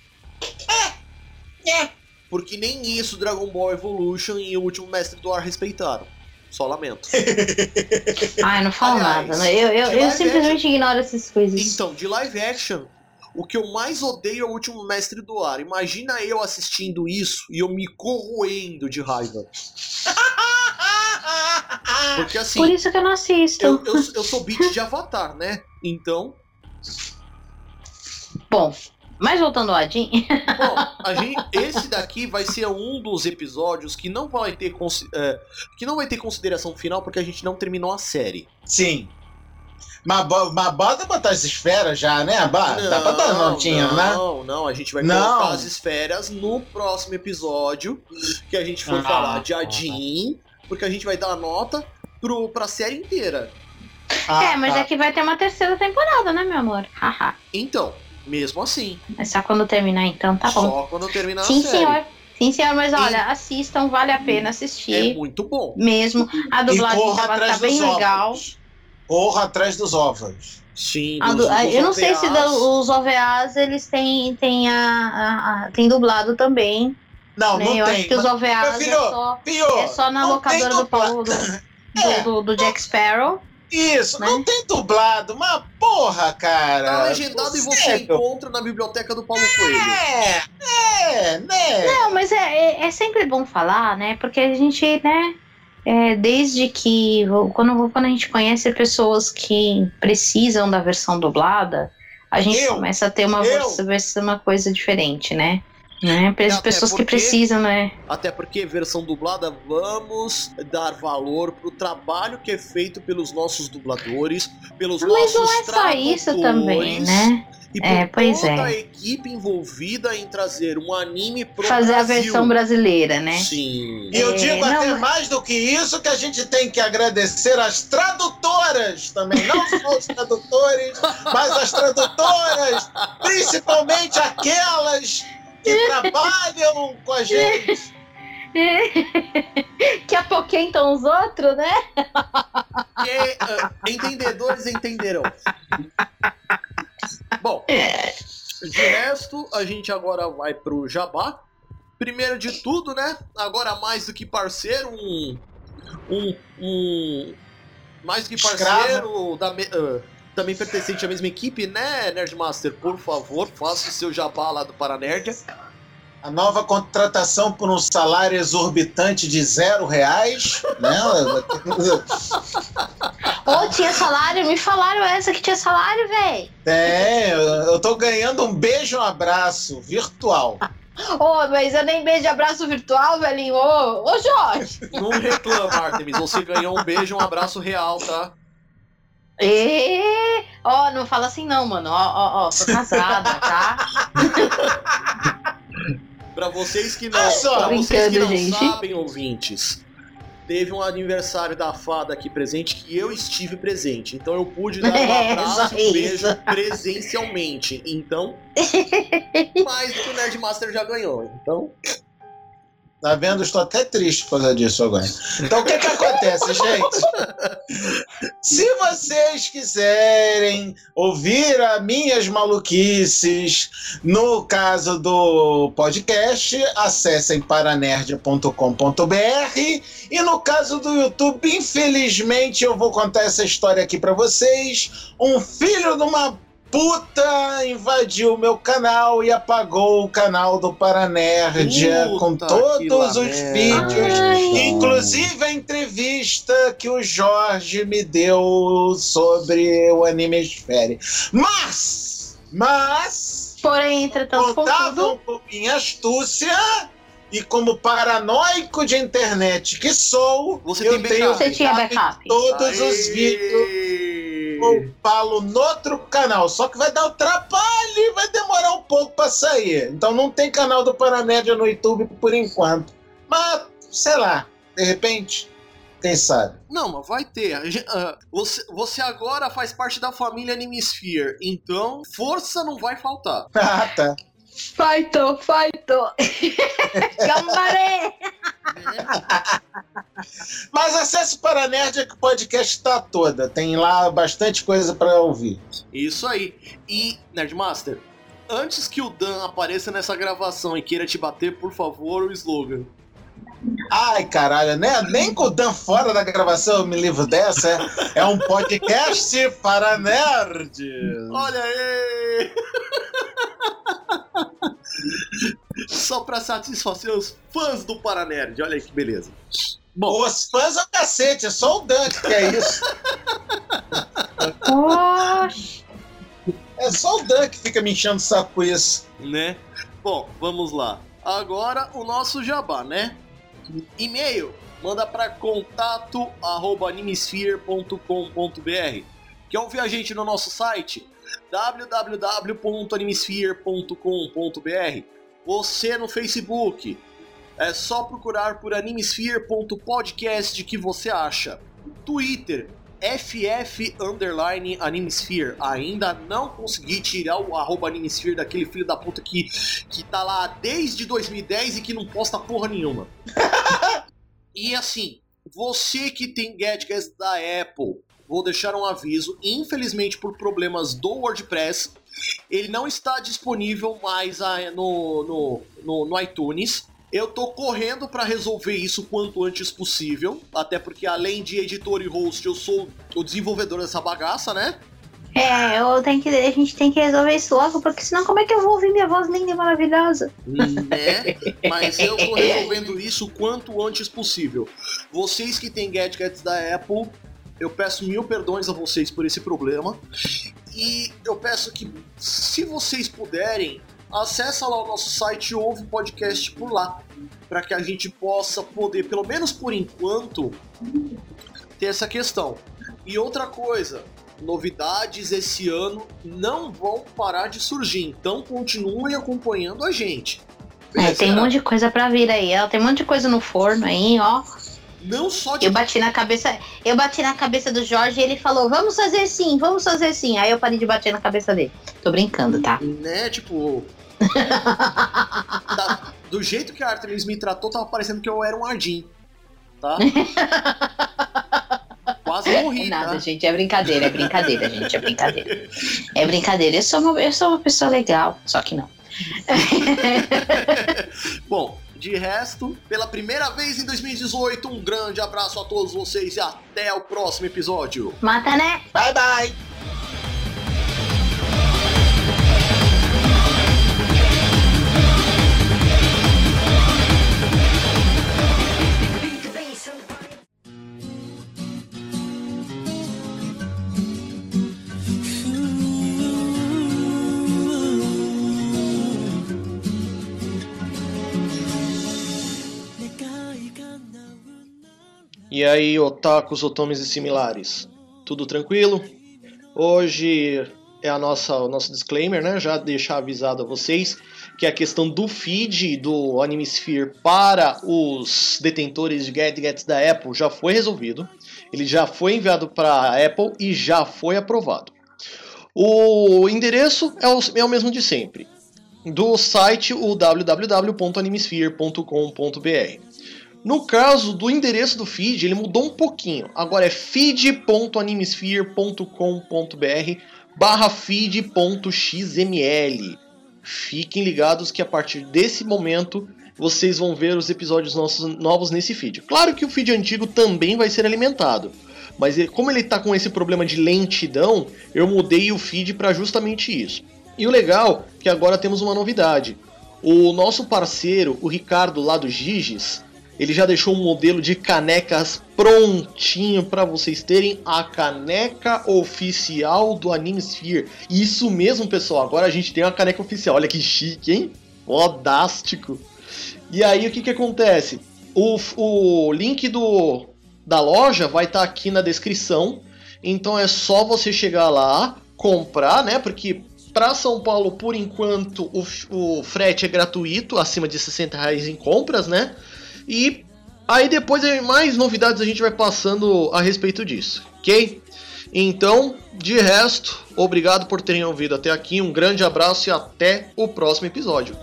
É.
Porque nem isso Dragon Ball Evolution e o Último Mestre do Ar respeitaram. Só lamento.
Ai, não falo
Aliás,
nada. né? Eu, eu,
de
eu
live
simplesmente ignoro essas coisas.
Então, de live action, o que eu mais odeio é o Último Mestre do Ar. Imagina eu assistindo isso e eu me corroendo de raiva. Porque assim,
Por isso que eu não assisto.
eu, eu, eu sou beat de Avatar, né? Então,
Bom, Mas voltando ao Adin.
Bom, a gente, esse daqui vai ser um dos episódios que não vai ter consi- é, que não vai ter consideração final porque a gente não terminou a série.
Sim. Mas, bo- mas bota botar as esferas já, né? Ba- Dá pra dar notinha,
não,
né?
Não, não, a gente vai
Não.
colocar as esferas no próximo episódio que a gente for
Ah.
falar de Adin, porque a gente vai dar a nota pro, pra série inteira.
Ah,
é, mas
tá.
é que vai ter uma terceira temporada, né, meu amor? Haha.
Então, mesmo assim,
É só quando terminar, então tá bom.
só quando terminar
Sim,
a série.
senhor. Sim, senhor, mas
E-
olha, assistam, vale a pena
É
assistir.
muito bom.
Mesmo. A
E
dublagem
corra
tá,
atrás
tá bem
dos
legal.
ovos. Corra atrás dos ovos.
Sim,
A
dos-
du- a-
dos
eu não sei se
O V As.
da- os O V As eles têm, têm, a, a- a- tem dublado também.
Não,
Né?
não
Eu
tem.
acho que os
mas-
O V As
Meu filho,
é só,
Pior,
é só na
não
locadora
tem
do Paulo do,
dubla-
do,
É.
do- do Jack Sparrow.
Isso,
né?
não tem dublado. Mas porra, cara.
Tá legendado e você
Sério?
encontra na biblioteca do Paulo Coelho.
É, é, né?
Não, mas é, é, é sempre bom falar, né? Porque a gente, né? é, desde que. Quando, quando a gente conhece pessoas que precisam da versão dublada, a gente
Eu?
começa a ter uma,
Eu?
vers- vers- uma coisa diferente, né? né? Para as
Até
pessoas que
porque-
precisam, né?
Até porque, versão dublada, vamos dar valor pro trabalho que é feito pelos nossos dubladores, pelos
Mas
nossos
não é só isso também,
tradutores,
né?
E por
É, pois
toda
é.
a equipe envolvida em trazer um anime pro
Fazer
Brasil.
a versão brasileira, né?
Sim.
E eu
É,
digo
não,
até
mas-
mais do que isso, que a gente tem que agradecer as tradutoras também, não só os tradutores, mas as tradutoras, principalmente aquelas que trabalham com a gente.
Que apoquentam os outros, né?
Que, ah, entendedores entenderão. Bom, de resto, a gente agora vai pro Jabá. Primeiro de tudo, né? Agora mais do que parceiro, um. Um. um mais do que parceiro da, me- ah, também pertencente à mesma equipe, né, Nerdmaster? Por favor, faça o seu Jabá lá do Paranerdia.
A nova contratação por um salário exorbitante de zero reais, né?
Ô, tinha salário? Me falaram essa que tinha salário, véi.
É, eu tô ganhando um beijo, um abraço virtual.
Ô, mas eu nem beijo abraço virtual, velhinho. Ô, ô Jorge.
Não reclama, Artemis. Você ganhou um beijo, um abraço real, tá?
E... Ó, não fala assim não, mano. Ó, ó, ó, tô casada, tá?
Pra vocês que não,
Olha só,
pra vocês que
brincando,
não
gente.
sabem, ouvintes, teve um aniversário da fada aqui presente que eu estive presente. Então eu pude dar um
É,
abraço,
só
um beijo
isso.
presencialmente. Então, mais do que o Nerdmaster já ganhou. Então,
Tá vendo? Estou até triste por causa disso agora. Então, o que que acontece, gente? Se vocês quiserem ouvir as minhas maluquices, no caso do podcast, acessem paranerdia ponto com ponto b r. E no caso do YouTube, infelizmente, eu vou contar essa história aqui pra vocês. Um filho de uma puta invadiu o meu canal e apagou o canal do Paranerdia
Puta
com
que
todos os
lamento.
vídeos,
Ai.
inclusive a entrevista que o Jorge me deu sobre o Anime Esfere. Mas, mas,
Porém, entretanto,
contavam
contudo,
com minha astúcia e como paranoico de internet que sou,
Você
eu
tem
tenho
backup.
você tinha backup.
em todos
Aê!
os vídeos. Eu falo no outro canal, só que vai dar um trabalho e vai demorar um pouco pra sair. Então não tem canal do Paranerdia no YouTube por enquanto. Mas, sei lá, de repente, quem sabe?
Não, mas vai ter. A gen- ah, Você, você agora faz parte da família Animesphere, então força não vai faltar.
Ah, tá.
Faito, faito. Gambaré.
Mas acesse o Paranerdia que o podcast tá toda. Tem lá bastante coisa pra ouvir.
Isso aí. E, Nerdmaster, antes que o Dan apareça nessa gravação e queira te bater, por favor, o slogan.
Ai, caralho, né? Nem com o Dan fora da gravação eu me livro dessa. É, é um podcast para nerds.
Olha aí! Só pra satisfazer os fãs do Paranerd. Olha aí que beleza. Bom,
Os fãs é o cacete, é só o Dan que é isso.
Oxi.
É só o Dan que fica me enchendo o saco com isso.
Né? Bom, vamos lá. Agora o nosso jabá, né? E-mail, manda para contato arroba animesphere ponto com ponto b r. Quer ouvir a gente no nosso site? w w w ponto animesphere ponto com ponto b r. Você no Facebook, é só procurar por animesphere.podcast que você acha. Twitter, ff underline animesphere. Ainda não consegui tirar o arroba animesphere daquele filho da puta que, que tá lá desde dois mil e dez e que não posta porra nenhuma. E assim, você que tem gadgets da Apple, vou deixar um aviso, infelizmente por problemas do WordPress, ele não está disponível mais no, no, no, no iTunes. Eu tô correndo para resolver isso quanto antes possível, até porque além de editor e host, eu sou o desenvolvedor dessa bagaça, né?
É, eu tenho que, a gente tem que resolver isso logo, porque senão como é que eu vou ouvir minha voz linda e maravilhosa?
Né? Mas eu tô resolvendo isso o quanto antes possível. Vocês que têm gadgets da Apple, eu peço mil perdões a vocês por esse problema. E eu peço que, se vocês puderem, acessa lá o nosso site e ouve o podcast por lá, para que a gente possa poder, pelo menos por enquanto, ter essa questão. E outra coisa, novidades esse ano não vão parar de surgir, então continuem acompanhando a gente.
É, tem um monte de coisa pra vir aí, ó, tem um monte de coisa no forno aí, ó.
Não só de...
Eu bati na cabeça, eu bati na cabeça do Jorge e ele falou, vamos fazer sim, vamos fazer sim. Aí eu parei de bater na cabeça dele. Tô brincando, tá?
Né, tipo... da, do jeito que a Artemis me tratou, tava parecendo que eu era um Ardim, tá? Quase morri,
é nada,
tá?
gente, é brincadeira, é brincadeira, gente, é brincadeira. É brincadeira, eu sou uma, eu sou uma pessoa legal, só que não.
Bom, de resto, pela primeira vez em dois mil e dezoito, um grande abraço a todos vocês e até o próximo episódio.
Mata, né?
Bye, bye!
E aí, otakus, otomes e similares, tudo tranquilo? Hoje é a nossa, o nosso disclaimer, né? Já deixar avisado a vocês que a questão do feed do Animesphere para os detentores de gadgets da Apple já foi resolvido. Ele já foi enviado para a Apple e já foi aprovado. O endereço é o, é o mesmo de sempre. Do site, o w w w ponto animesphere ponto com ponto b r. No caso do endereço do feed, ele mudou um pouquinho. Agora é feed ponto animesphere ponto com ponto b r barra feed ponto x m l. Fiquem ligados que a partir desse momento vocês vão ver os episódios nossos novos nesse feed. Claro que o feed antigo também vai ser alimentado, mas ele, como ele está com esse problema de lentidão, eu mudei o feed para justamente isso. E o legal é que agora temos uma novidade. O nosso parceiro, o Ricardo lá do Giges, ele já deixou um modelo de canecas prontinho para vocês terem a caneca oficial do Animesphere. Isso mesmo, pessoal. Agora a gente tem uma caneca oficial. Olha que chique, hein? Fodástico. E aí, o que que acontece? O, o link do, da loja vai estar tá aqui na descrição. Então é só você chegar lá, comprar, né? Porque para São Paulo, por enquanto, o, o frete é gratuito, acima de sessenta reais em compras, né? E aí depois mais novidades a gente vai passando a respeito disso, ok? Então, de resto, obrigado por terem ouvido até aqui, um grande abraço e até o próximo episódio.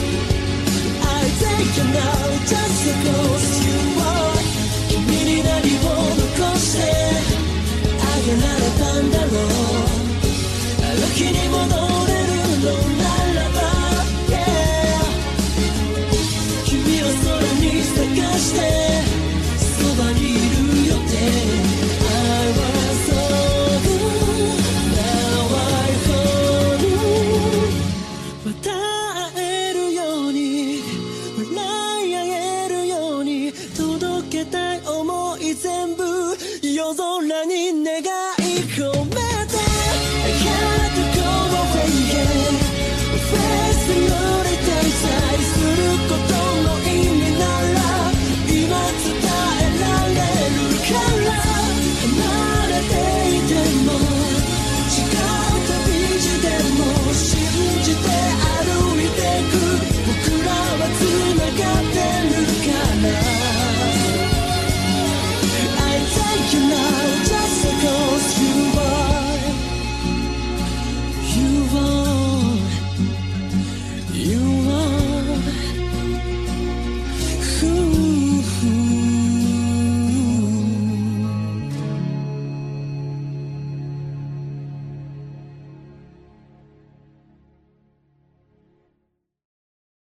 Just because you are, ない思い全部夜空に願い込めて I gotta go away, yeah. Face the moon, it's